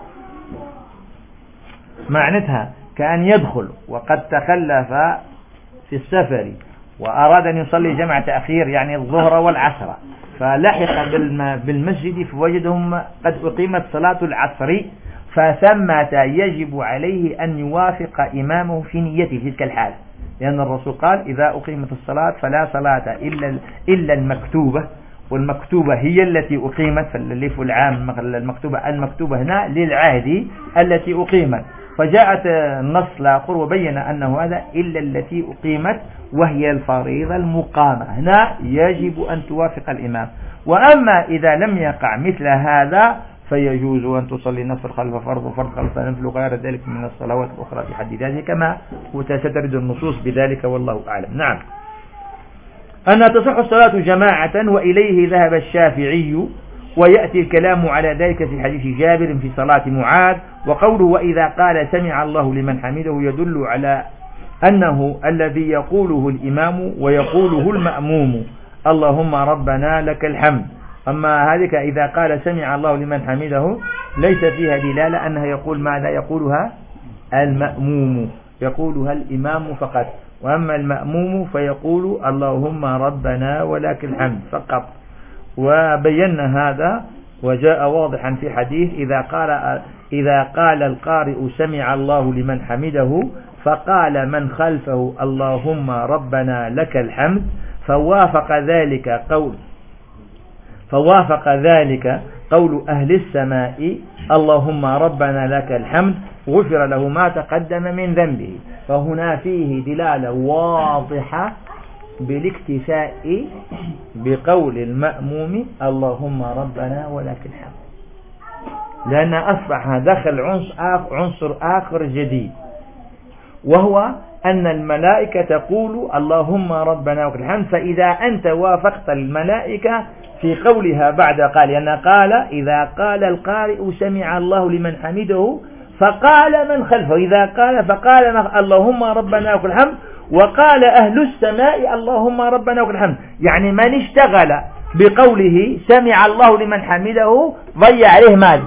معناتها كأن يدخل وقد تخلف في السفر وأراد أن يصلي جمع تأخير يعني الظهر والعصر، فلحق بالمسجد فوجدهم قد أقيمت صلاة العصر، فثمة يجب عليه أن يوافق إمامه في نيته في تلك الحال، لأن الرسول قال إذا أقيمت الصلاة فلا صلاة إلا المكتوبة، والمكتوبة هي التي أقيمت، فالليف العام المكتوبة هنا للعهد التي أقيمت، فجاءت النص الآخر وبين أنه هذا إلا التي أقيمت وهي الفريضة المقامة، هنا يجب أن توافق الإمام. وأما إذا لم يقع مثل هذا فيجوز أن تصلي نفل خلف فرض وفرض خلف نفل وغير ذلك من الصلوات الأخرى في حد ذاته، كما سترد النصوص بذلك والله أعلم. نعم. أن تصح الصلاة جماعة، وإليه ذهب الشافعي، ويأتي الكلام على ذلك في حديث جابر في صلاة معاذ، وقوله وإذا قال سمع الله لمن حمده يدل على أنه الذي يقوله الإمام ويقوله المأموم اللهم ربنا لك الحمد. أما هذه إذا قال سمع الله لمن حمده ليس فيها دلالة أنها يقول ماذا يقولها المأموم، يقولها الإمام فقط، وأما المأموم فيقول اللهم ربنا ولك الحمد فقط. وبينا هذا وجاء واضحا في حديث إذا قال القارئ سمع الله لمن حمده فقال من خلفه اللهم ربنا لك الحمد فوافق ذلك قول أهل السماء اللهم ربنا لك الحمد غفر له ما تقدم من ذنبه، فهنا فيه دلالة واضحة بالاكتفاء بقول المأموم اللهم ربنا ولك الحمد، لأن أصبح دخل عنصر آخر جديد، وهو أن الملائكة تقول اللهم ربنا ولك الحمد، فإذا أنت وافقت الملائكة في قولها بعد قال، لأن قال إذا قال القارئ سمع الله لمن حمده فقال من خلفه، إذا قال فقال اللهم ربنا ولك الحمد، وقال أهل السماء اللهم ربنا ولك الحمد، يعني من اشتغل بقوله سمع الله لمن حمده ضيع عليه مال.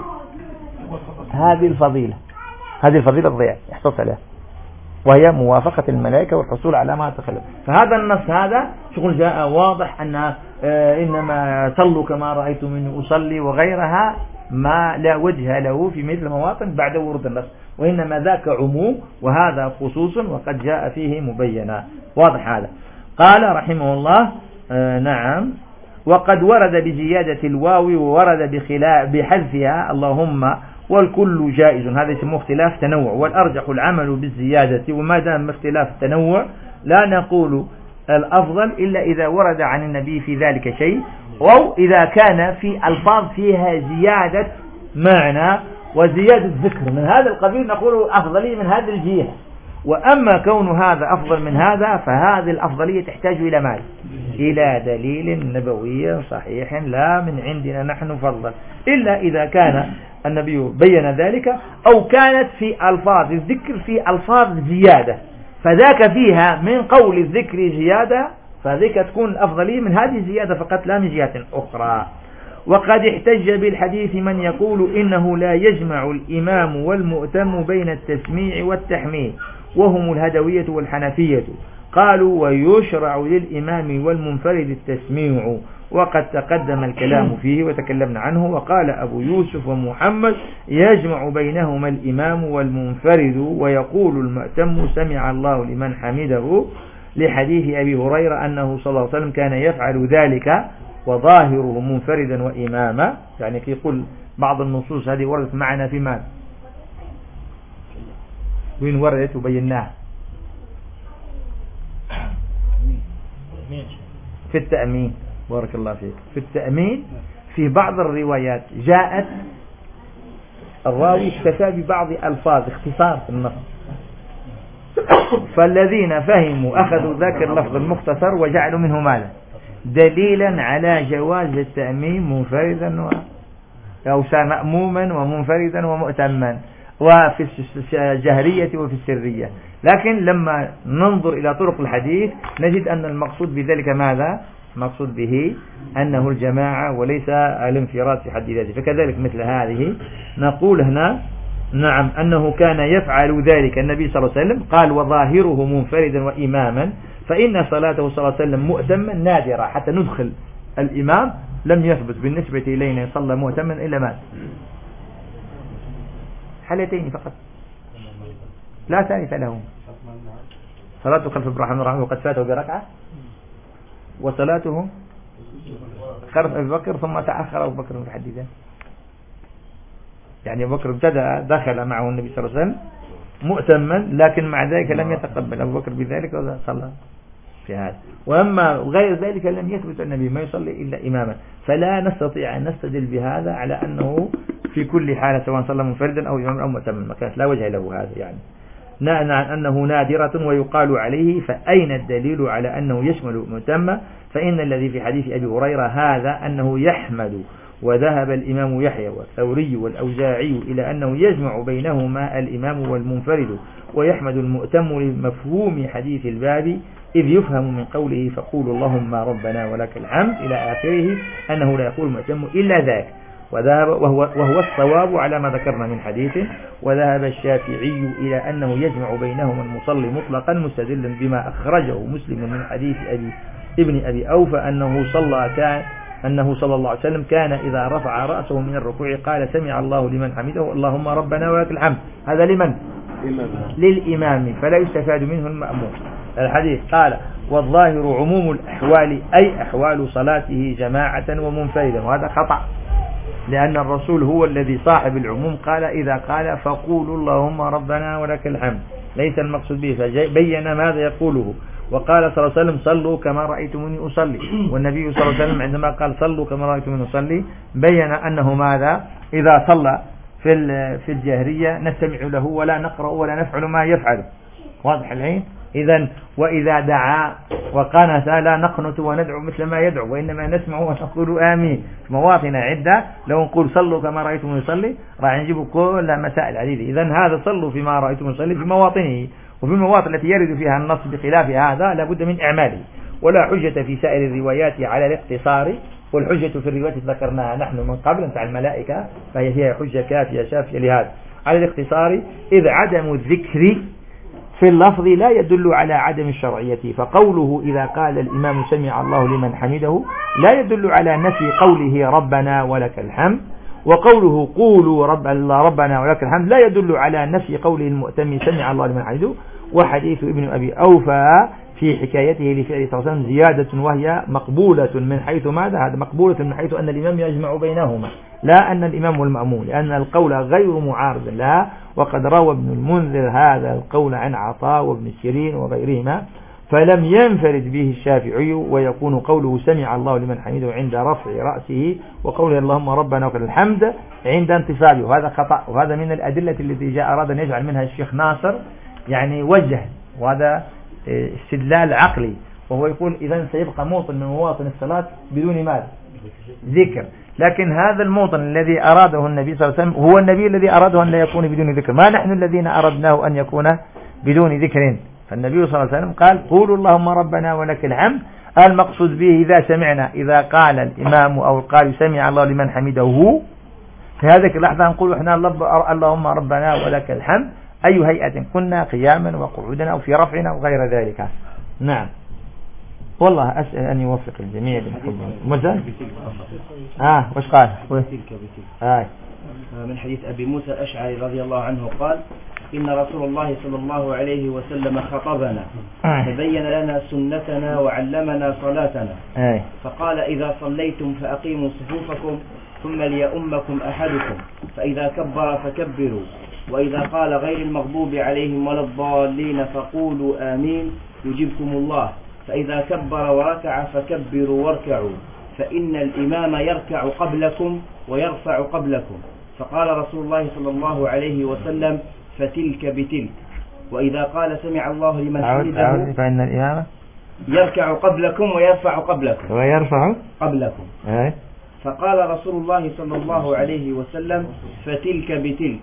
هذه الفضيلة الضياع يحصل عليها، وهي موافقة الملائكة والحصول على ما تخلف. فهذا النص هذا شغل جاء واضح أن إنما صلوا كما رأيتم مني أصلي وغيرها ما لا وجه له في مثل مواطن بعد ورود النص، وإنما ذاك عموم وهذا خصوص وقد جاء فيه مبينا. واضح هذا. قال رحمه الله نعم وقد ورد بزيادة الواو وورد بحذفها اللهم، والكل جائز، هذا يسموه اختلاف تنوع، والأرجح العمل بالزيادة، وما دام اختلاف تنوع لا نقول الأفضل إلا إذا ورد عن النبي في ذلك شيء، أو إذا كان في ألفاظ فيها زيادة معنى وزيادة ذكر من هذا القبيل نقول أفضلية من هذه الجهة. وأما كون هذا أفضل من هذا فهذه الأفضلية تحتاج إلى مال، إلى دليل نبوي صحيح لا من عندنا نحن فضلا، إلا إذا كان النبي بين ذلك، أو كانت في ألفاظ الذكر في ألفاظ زيادة، فذاك فيها من قول الذكر زيادة، فذيك تكون أفضلية من هذه الزيادة فقط لا من جهة أخرى. وقد احتج بالحديث من يقول إنه لا يجمع الإمام والمؤتم بين التسميع والتحميد، وهم الهدوية والحنفية، قالوا ويشرع للإمام والمنفرد التسميع، وقد تقدم الكلام فيه وتكلمنا عنه. وقال أبو يوسف ومحمد يجمع بينهما الإمام والمنفرد، ويقول المؤتم سمع الله لمن حمده، لحديث أبي هريرة أنه صلى الله عليه وسلم كان يفعل ذلك وظاهره منفردا وإماما، يعني يقول بعض النصوص هذه وردت معنا في مال وين وردت وبيناها في التأمين. بارك الله فيك. في التأمين في بعض الروايات جاءت الراوي اكتفى ببعض ألفاظ اختصار في النص، فالذين فهموا أخذوا ذاك اللفظ المختصر وجعلوا منه مالا دليلا على جواز التأمين منفردا أو مأموما ومنفردا ومؤتما، وفي الجهرية وفي السرية. لكن لما ننظر إلى طرق الحديث نجد أن المقصود بذلك ماذا؟ المقصود به أنه الجماعة وليس الانفراد في حد ذاته. فكذلك مثل هذه نقول هنا نعم أنه كان يفعل ذلك النبي صلى الله عليه وسلم، قال وظاهره منفردا وإماما، فإن صلاته صلى الله عليه وسلم مؤتما نادرة، حتى ندخل الإمام لم يثبت بالنسبة إلينا صلى مؤتما إلا مات. حالتين فقط لا ثالث لهم. صلاته خلف إبراهيم الرحمن وقد فاته بركعة، وصلاته خلف أبي بكر ثم تأخر أبو بكر متحدثا، يعني أبو بكر ابتدأ دخل معه النبي صلى الله عليه وسلم مؤتما، لكن مع ذلك لم يتقبل أبو بكر بذلك وصلى في هذا. وأما غير ذلك لم يثبت النبي ما يصلي إلا إماما، فلا نستطيع أن نستدل بهذا على أنه في كل حالة سواء صلى منفردا أو إماما أو مؤتما، ما كانت لا وجه له هذا. يعني نعنى عن أنه نادرة ويقال عليه، فأين الدليل على أنه يشمل مؤتما؟ فإن الذي في حديث أبي هريرة هذا أنه يحمد، وذهب الإمام يحيى والثوري والأوزاعي إلى أنه يجمع بينهما الإمام والمنفرد، ويحمد المؤتم لمفهوم حديث الباب، إذ يفهم من قوله فقولوا اللهم ربنا ولك الحمد إلى آخره أنه لا يقول المؤتم إلا ذاك، وهو الصواب على ما ذكرنا من حديث. وذهب الشافعي إلى أنه يجمع بينهما المصلي مطلقا، مستدلا بما أخرجه مسلم من حديث ابن أبي أوفى أنه صلى الله عليه وسلم كان إذا رفع رأسه من الركوع قال سمع الله لمن حمده اللهم ربنا ولك الحمد. هذا لمن؟ للإمام، فلا يستفاد منه المأموم. الحديث قال والظاهر عموم الأحوال، أي أحوال صلاته جماعة ومنفردا، وهذا خطأ، لأن الرسول هو الذي صاحب العموم، قال إذا قال فقولوا اللهم ربنا ولك الحمد، ليس المقصود به، فبين ماذا يقوله. وقال صلى الله عليه وسلم صلوا كما رأيتموني أصلي، والنبي صلى الله عليه وسلم عندما قال صلوا كما رأيتموني أصلي بين أنه ماذا؟ إذا صلى في الجهرية نستمع له ولا نقرأ ولا نفعل ما يفعل، واضح الحين؟ إذن وإذا دعا وقنت لا نقنت وندعو مثل ما يدعو، وإنما نسمع ونقول آمين. مواطن عدة، لو نقول صلوا كما رأيتم يصلي راح نجيب كل مسائل عديدة. إذن هذا صلوا فيما رأيتم يصلي في مواطنه، وفي المواطن التي يرد فيها النص بخلاف هذا لابد من إعماله، ولا حجة في سائر الروايات على الاقتصار، والحجة في الروايات ذكرناها نحن من قبل نتاع الملائكة، فهي حجة كافية شافية لهذا على الاقتصار، إذ عدم الذكر في اللفظ لا يدل على عدم الشرعية. فقوله إذا قال الإمام سمع الله لمن حمده لا يدل على نفي قوله ربنا ولك الحمد، وقوله قولوا ربنا ولك الحمد لا يدل على نفي قوله المؤتم سمع الله لمن حمده. وحديث ابن أبي أوفى في حكايته لفعل صلى الله عليه وسلم زيادة، وهي مقبولة من حيث ماذا؟ هذا مقبولة من حيث أن الإمام يجمع بينهما، لا أن الإمام والمأمون، لأن القول غير معارض لها. وقد روى ابن المنذر هذا القول عن عطاء وابن سيرين وغيرهما، فلم ينفرد به الشافعي، ويكون قوله سمع الله لمن حمده عند رفع رأسه، وقوله اللهم ربنا ولك الحمد عند انتصابه، وهذا خطأ. وهذا من الأدلة التي جاء أراد أن يجعل منها الشيخ ناصر يعني وجه، وهذا استدلال عقلي، وهو يقول إذن سيبقى موطن من مواطن الصلاة بدون ماذا؟ ذكر. لكن هذا الموطن الذي أراده النبي صلى الله عليه وسلم هو النبي الذي أراده أن لا يكون بدون ذكر، ما نحن الذين أردناه أن يكون بدون ذكر. فالنبي صلى الله عليه وسلم قال قولوا اللهم ربنا ولك الحمد، المقصود به إذا سمعنا، إذا قال الإمام أو قال سمع الله لمن حمده في هذه اللحظة نقول إحنا اللهم ربنا ولك الحمد، أي هيئة كنا، قياما وقعودا أو في رفعنا وغير ذلك. نعم، والله أسأل أن يوفق الجميع للحب. ماذا؟ وش قال؟ من حديث أبي موسى الأشعري رضي الله عنه قال إن رسول الله صلى الله عليه وسلم خطبنا فبين لنا سنتنا وعلمنا صلاتنا، فقال إذا صليتم فأقيموا صفوفكم ثم ليؤمكم أحدكم، فإذا كبر فكبروا، وإذا قال غير المغضوب عليهم ولا الضالين فقولوا آمين يجيبكم الله، فإذا كبر وركع فكبروا واركعوا، فإن الإمام يركع قبلكم ويرفع قبلكم. فقال رسول الله صلى الله عليه وسلم فتلك بتلك. وإذا قال سمع الله لمن حمده فإن الإمام يركع قبلكم ويرفع قبلكم ويرفع قبلكم. فقال رسول الله صلى الله عليه وسلم فتلك بتلك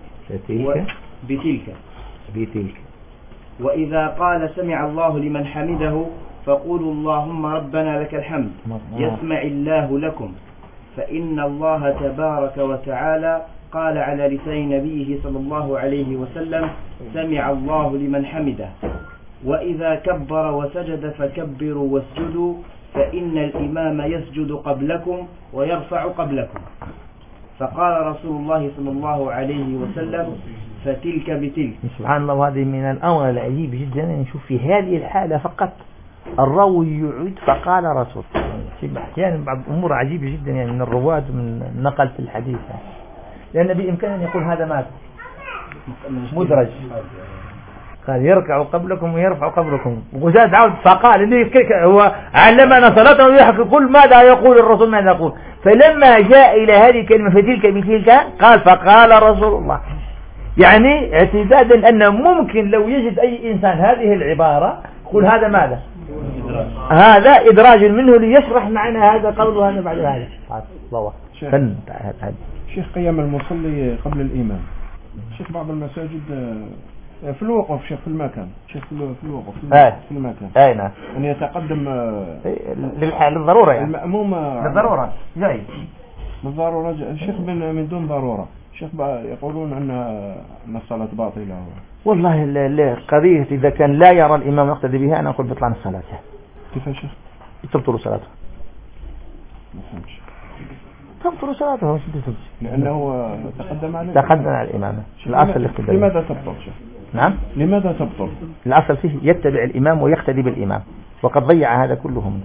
بتلك. وإذا قال سمع الله لمن حمده فقولوا اللهم ربنا لك الحمد يسمع الله لكم، فإن الله تبارك وتعالى قال على لسان نبيه صلى الله عليه وسلم سمع الله لمن حمده. وإذا كبر وسجد فكبروا واسجدوا فإن الإمام يسجد قبلكم ويرفع قبلكم. فقال رسول الله صلى الله عليه وسلم فتلك بتلك. سبحان الله. وهذه من الأمر العجيب جدا أن نشوف في هذه الحالة فقط الراوي يعيد فقال رسول. أحيانا بعض الأمور عجيبة جدا يعني من الرواة من نقل في الحديث يعني. لأن بإمكانه أن يقول هذا مات مدرج قال يركع قبلكم ويرفع قبلكم وزاد عود فقال إنه هو علمنا صلاة ويحكي كل ماذا يقول الرسول ماذا يقول. فلما جاء إلى هذه الكلمة فتلك بتلك قال فقال رسول الله يعني اعتدادا أن ممكن لو يجد أي إنسان هذه العبارة يقول هذا ماذا هذا إدراج منه ليشرح معنى هذا قول وهذا بعد هذا. الله شيخ قيام المصلي قبل الإمام. شيخ بعض المساجد في الوقف شيخ في المكان شيخ في الوقف في المكان نعم أن يتقدم للضرورة يعني المأموم للضرورة جاي بالضرورة الشيخ من دون ضرورة. شيخ يقولون أن الصلاة باطلة. والله قضية إذا كان لا يرى الإمام يقتدي بها أنا أقول بطلان الصلاة. كيف يا شيخ؟ تبطل صلاته. تبطل صلاته لأنه تقدم على الإمام. الأصل الاقتداء. لماذا تبطل شيخ؟ نعم. لماذا تبطل؟ الأصل فيه يتبع الإمام ويقتدي بالإمام وقد ضيع هذا كلهم.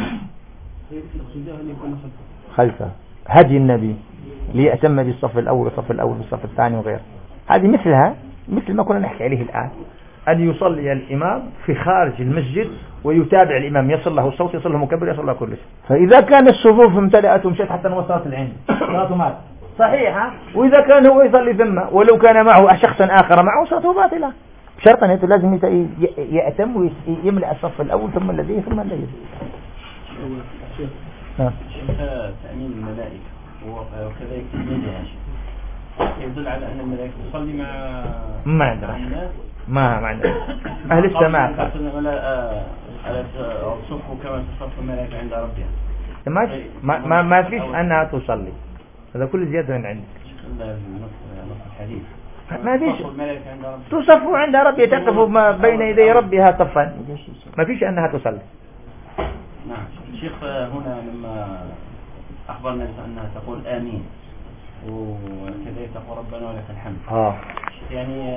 خلفه هدي النبي ليأتم بالصف الأول والصف الأول والصف الثاني وغيره. هذه مثلها مثل ما كنا نحكي عليه الآن أن يصلي الإمام في خارج المسجد ويتابع الإمام يصل له الصوت يصل له مكبر يصل له كل شيء. فإذا كان الصفوف امتلأت ومشت حتى وصلت العين صلاته مات صحيحة. وإذا كان هو يصلي ثم ولو كان معه شخص آخر معه صلاته باطلة شرطا أنه لازم يأتم ويملأ الصف الأول ثم الذي ثم الذي. تأمين الملائكة وكذلك الناس يدل على أن الملائكة تصلي مع الناس ما أهل السماء على صفه كما تصف الملائكة عند ربها. ما فيش أنها تصلي هذا كل زيادة من عندك. ما فيش تصف عند ربها تقف بين يدي ربها صفا ما فيش أنها تصلي. نعم شيخ هنا لما أخبرنا أنها تقول آمين وكذلك تقول ربنا ولك الحمد يعني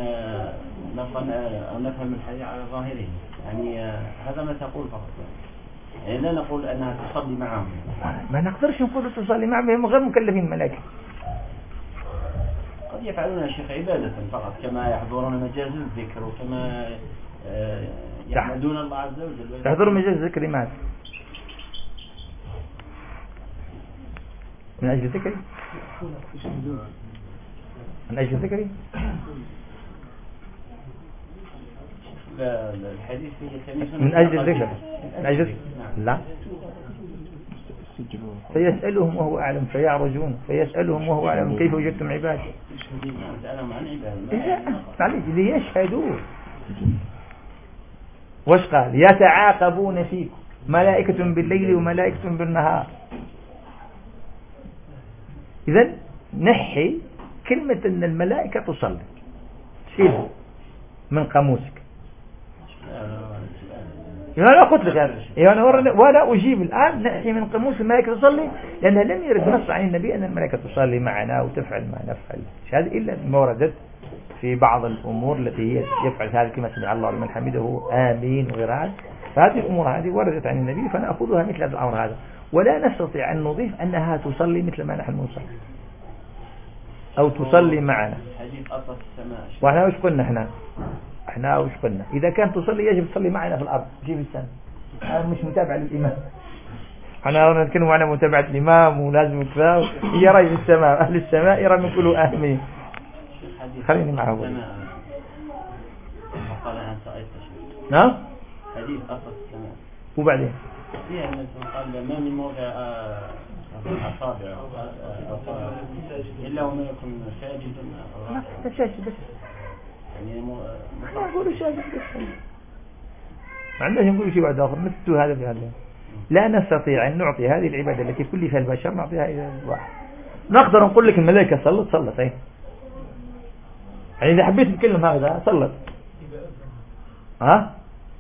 نفهم الحديث على ظاهره يعني هذا ما تقول فقط يعني لا نقول أنها تصلي معهم. ما نقدرش نقول تصلي معهم هم غير مكلفين ملائكة. قد يفعلون الشيخ عبادة فقط كما يحضرون مجاز الذكر وكما يحمدون الله عز وجل. يحضرون مجاز الذكر لماذا؟ من أجل ذكري الحديث من أجل الذكر لا فيسألهم وهو أعلم فيعرجون فيسألهم وهو أعلم كيف وجدتم عبادي ليشهدوا وش قال يتعاقبون فيكم ملائكة بالليل وملائكة بالنهار. إذن نحي كلمة أن الملائكة تصلي شيلها من قاموسك. أنا قلت لك وأنا أجيب الآن نحي من قاموس الملائكة تصلي لأنها لم يرد نص عن النبي أن الملائكة تصلي معنا وتفعل ما نفعل هذا إلا ما وردت في بعض الأمور التي هي يفعل هذه كما سمع الله لمن حمده آمين وغير هذا. فهذه الأمور هذه وردت عن النبي فنأخذها مثل هذا الأمر هذا ولا نستطيع أن نضيف أنها تصلي مثل ما نحن نصلي أو تصلي معنا. وإحنا وش قلنا إحنا وش قلنا إذا كانت تصلي يجب تصلي معنا في الأرض جيب السنة هذا مش متابعة للإمام. إحنا نتكلم عن متابعة الإمام ولازم كذا يرى في السماء أهل السماء يرى من كل آمين. خليني معه نعم حديث أصل السماء وبعدين فيها أن قال ما من موضع أصابع إلا وما يكون ساجدا بس يعني ما نقول ساجد بس ما عندنا نقول شيء بعد آخر مثل هذا بهذا. لا نستطيع أن نعطي هذه العبادة التي كلفها البشر نعطيها إلى الواحد. نقدر نقول لك الملائكة صلت أي يعني إذا حبيت نتكلم هذا صلت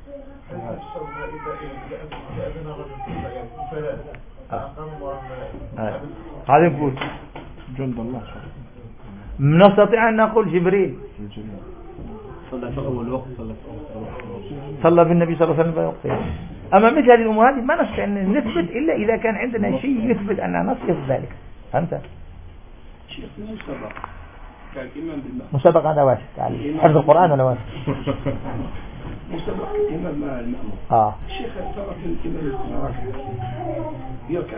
هذا يقول جند الله نستطيع أن نقول جبريل صلى في أول وقت صلى بالنبي صلى الله عليه وسلم في وقته. أما مثل هذه الأمور هذه ما نستطيع أن نثبت إلا إذا كان عندنا شيء يثبت أن نص ذلك. فهمت؟ مسابقة هذا واش حفظ القرآن ولا واش؟ مسابقة الإمام مع المأموم. الشيخ ترى في الإمام يركع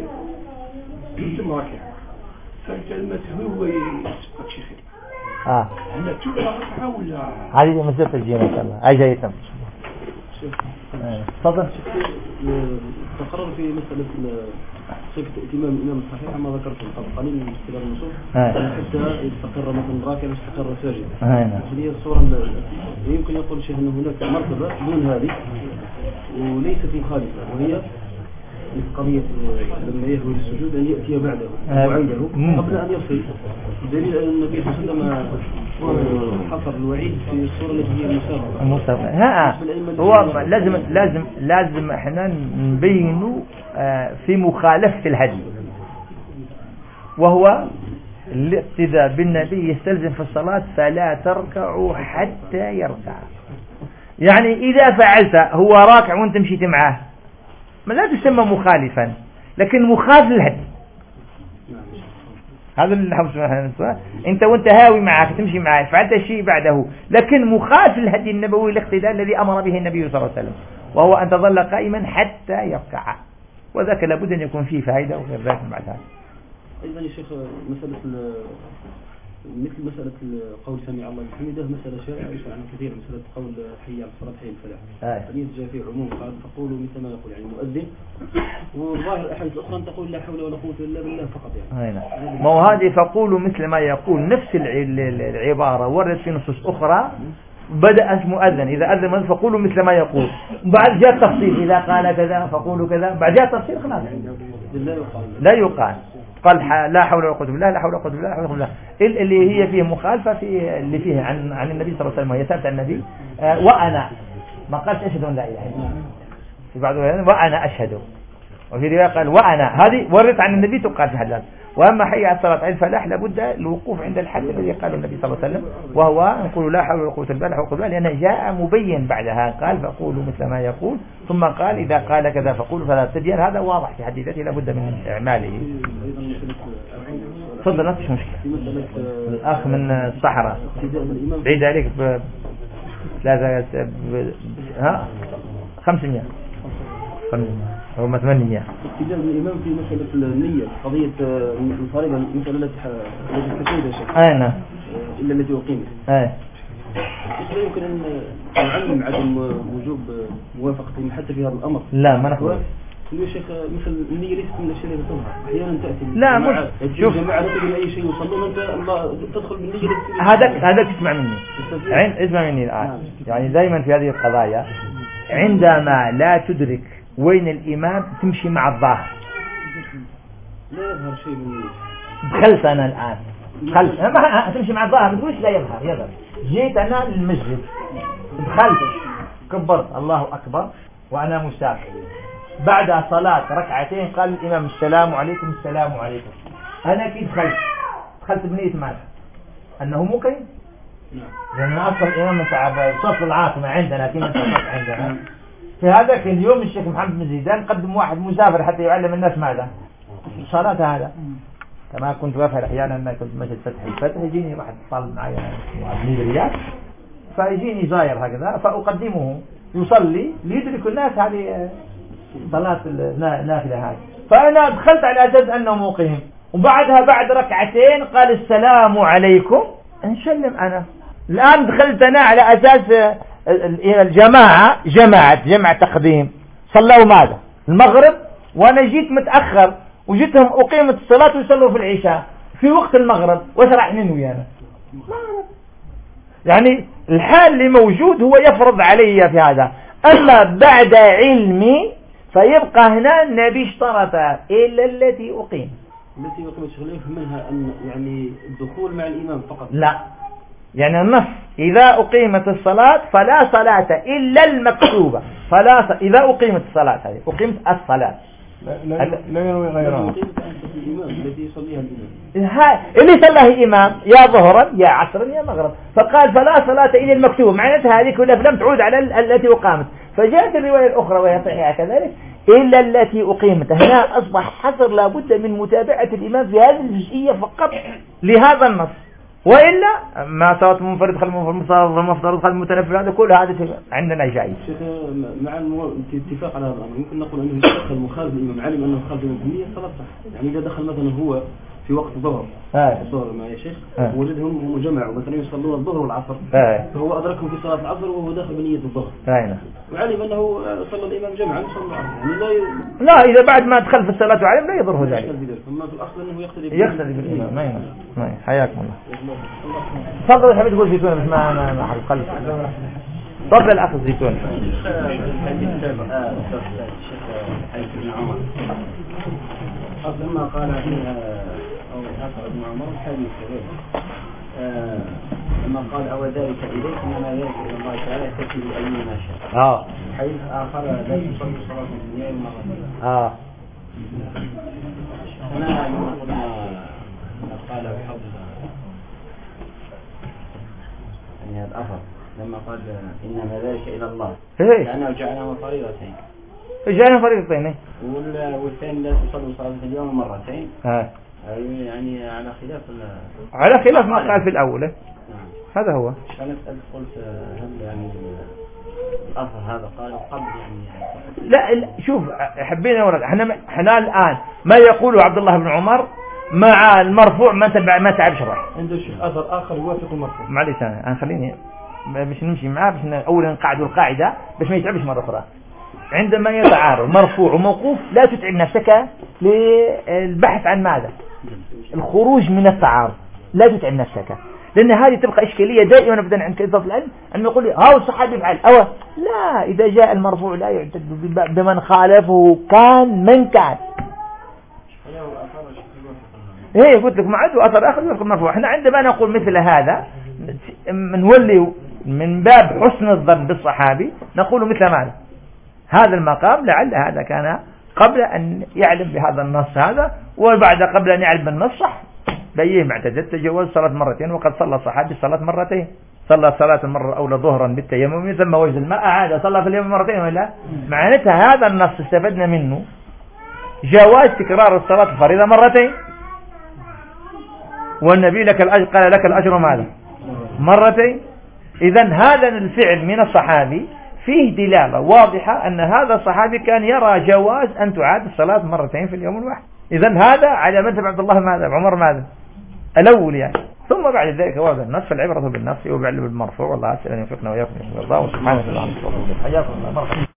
ثم ركع فكلمة هو يسبق شيخ. هل تبقى ركعة ولا؟ هذه مسألة الجيم إن شاء الله. أي جاي تم. تفضل. تقرر في مسألة صفة ائتمام الإمام الصحيح ما ذكرته قبل قليل من استدلال النصوص حتى يستقر مثلا راكع يستقر ساجدا. هذه الصورة يمكن يقول الشيخ أن هناك مرتبة دون هذه وليست مخالفة وهي قضية لما يهوي السجود أن يأتي بعده وعنده قبل أن يصل دليل أن النبي صلى الله عليه وسلم حصر الوعيد في الصورة التي هي المسابقة. هو لازم احنا نبينه في مخالفة الهدي وهو الاقتداء بالنبي يستلزم في الصلاة فلا تركعوا حتى يركع. يعني إذا فعلت هو راكع وانت مشيت معه ما لا تسمى مخالفا لكن مخالف للهدي. هذا اللي نحب انت وانت هاوي معك تمشي معه فعلت الشيء بعده لكن مخالف الهدي النبوي الاقتداء الذي أمر به النبي صلى الله عليه وسلم وهو أن تظل قائما حتى يركع وذاك لابد أن يكون فيه فائدة وغير ذلك بعد هذا. أيضا يا شيخ مثل مسألة قول سمع الله حمده مسألة شائعة يسمع عنها كثير مسألة قول حي على الصلاة حي الفلاح. حديث جاء فيه عموم قال فقولوا مثل ما يقول يعني المؤذن والظاهر الأحاديث الأخرى تقول لا حول ولا قوة إلا بالله فقط يعني. ما هو هذه فقولوا مثل ما يقول نفس العبارة وردت في نصوص أخرى. بدأت مؤذن إذا أذن فقولوا مثل ما يقول بعد جاء التفصيل إذا قال كذا فقولوا كذا بعد جاء التفصيل خلاص لا يقال قال لا حول ولا قوة بالله لا حول ولا قوة بالله لا حول ولا قوة بالله اللي هي فيه مخالفة في اللي فيه عن النبي صلى الله عليه وسلم وهي ثابتة عن النبي وأنا ما قالش أشهد أن لا إله إلا الله في بعض الأحيان وأنا أشهد وفي رواية قال وأنا هذه وردت عن النبي تقال في حدث. وأما حي على الصلاة على الفلاح لابد الوقوف عند الحد الذي قاله النبي صلى الله عليه وسلم وهو نقول لا حول ولا قوة إلا بالله لا حول ولا قوة إلا بالله لأنه جاء مبين بعدها قال فقولوا مثل ما يقول ثم قال إذا قال كذا فقولوا فلا تبين. هذا واضح في حديثته لابد من إعماله. تفضل ما فيش مشكلة. الأخ من الصحراء بعيد عليك ها 500 أو 800. اتجاه الإمام في مسألة النية قضية الفريضة المسألة التي تشهدها شيخ نعم إلا التي أقيمت لا يمكن أن نعلم عدم وجوب موافقتهم حتى في هذا الأمر. لا ما نقول يا شيخ مثل النية ليست من الأشياء التي تظهر أحيانا تأتي لا مش شوف جماعة تجد أي شيء يصلون أنت الله تدخل بالنية هذا تسمع مني اسمع مني الآن يعني دائما في هذه القضايا عندما لا تدرك وين الإمام تمشي مع الظاهر لا يظهر شيء من دخلت أنا الآن تمشي مع الظاهر ما تقولش لا يظهر جيت أنا للمسجد دخلت كبرت الله أكبر وأنا مسافر بعد صلاة ركعتين قال الإمام السلام عليكم السلام عليكم. أنا كي دخلت بنية ماذا أنه مقيم لأن أصل الإمام تعب صف العاصمة عندنا كما صف عندنا. في هذاك اليوم الشيخ محمد بن زيدان قدم واحد مسافر حتى يعلم الناس ماذا صلاة هذا. كما كنت وافر أحيانا ما كنت مجد الفتح يجيني واحد طالب معي من رياض فيجيني زاير هكذا فأقدمه يصلي ليدرك الناس هذه صلاة النافلة هذه. فأنا دخلت على أساس أنه مقيم وبعدها بعد ركعتين قال السلام عليكم نسلم. أنا الآن دخلت أنا على أساس جماعة تقديم صلوا ماذا المغرب وأنا جيت متأخر وجيتهم أقيمت الصلاة ويصلوا في العشاء في وقت المغرب وش راح ننوي أنا يعني الحال اللي موجود هو يفرض علي في هذا. أما بعد علمي فيبقى هنا النبي اشترط إلا التي أقيم التي أقيمت شغلين منها أن يعني الدخول مع الإمام فقط لا يعني النص إذا أقيمت الصلاة فلا صلاة إلا المكتوبة، إذا أقيمت الصلاة، هذه أقيمت الصلاة لا يروي غيرها. اللي صلاه إمام يا ظهرا يا عصرا يا مغرب، فقال فلا صلاة إلا المكتوبة، معناتها هذه كلها لم تعود على التي أقامت. فجاءت الرواية الأخرى وهي صحيحة كذلك إلا التي أقيمت. هنا أصبح حصر لابد من متابعة الإمام في هذه الجزئية فقط لهذا النص، وإلا ما صوت منفرد خلف المفترض خلف المتنفل، هذا كل هذا عندنا جائز. شيخ مع الاتفاق على هذا الأمر يمكن نقول أنه يدخل مخالف الإمام، علم أنه مخالف الإمام صلاة صح. يعني إذا دخل مثلا هو في وقت الظهر الظهر مع يا شيخ وجدهم جمعوا مثلا يصلون الظهر والعصر، فهو أدركهم في صلاة العصر وهو داخل بنية الظهر، وعلم أنه صلى الإمام جمعا وصلى العصر، يعني لا إذا بعد ما دخل في الصلاة وعلم لا يضره ذلك، فما في الأصل أنه يقتدي بالإمام. ما حياكم الله. تفضل حبيت تقول زيتون بس ما حد قلب. تفضل الأخ الزيتون. لما قال فيها أو أثر ابن عمر الحديث لما قال أو ذلك إليك إنما ذلك إلى الله تعالى يكفي بأي ما شاء. حديث آخر لا يصلي صلاة الدنيا مرة. هنا ما قال بحفظ يعني الأثر لما قال إنما ذلك إلى الله لأنه جعلنا فريضتين. جعلنا فريضتين. والثاني لا تصلي صلاة اليوم مرتين. يعني على خلاف ما قال في الأول. هذا هو. أنا قلت هل يعني الأثر هذا قال قبل يعني لا شوف حبينا ورد احنا الآن ما يقوله عبد الله بن عمر مع المرفوع ما تعب شرح. عنده أثر آخر يوافق المرفوع. معليش أنا خليني مش نمشي معاه بس أولا نقعد القاعدة بس ما يتعبش مرة أخرى. عندما يتعارض مرفوع وموقوف لا تتعب نفسك للبحث عن ماذا؟ الخروج من التعارض، لا تتعب نفسك، لأن هذه تبقى إشكالية دائما أبدا عند كذا في العلم أنه يقول لي هاو الصحابي يفعل لا، إذا جاء المرفوع لا يعتد بمن خالفه كان من كان. قلت لك ما عنده أثر آخر يذكر مرفوع. احنا عندما نقول مثل هذا نولي من باب حسن الظن بالصحابي نقول مثل ماذا؟ هذا المقام لعل هذا كان قبل أن يعلم بهذا النص هذا، وبعد قبل أن يعلم بالنص صح بيه معتدد تجوز صلاة مرتين، وقد صلى الصحابي صلاة مرتين، صلى صلاة المرة الأولى ظهرا بالتيمم ثم وجد الماء عاد صلى في اليوم مرتين ولا. معناتها هذا النص استفدنا منه جواز تكرار الصلاة الفريضة مرتين، والنبي لك الأجر قال لك الأجر ماذا؟ مرتين. إذن هذا الفعل من الصحابي فيه دلالة واضحة أن هذا الصحابي كان يرى جواز أن تعاد الصلاة مرتين في اليوم الواحد. إذن هذا على مذهب عبد الله ماذا؟ عمر ماذا؟ الأول يعني. ثم بعد ذلك ورد النص، فالعبرة بالنص وبالمرفوع. والله أسأل أن يوفقنا وإياكم الله سبحانه وتعالى. حياكم الله.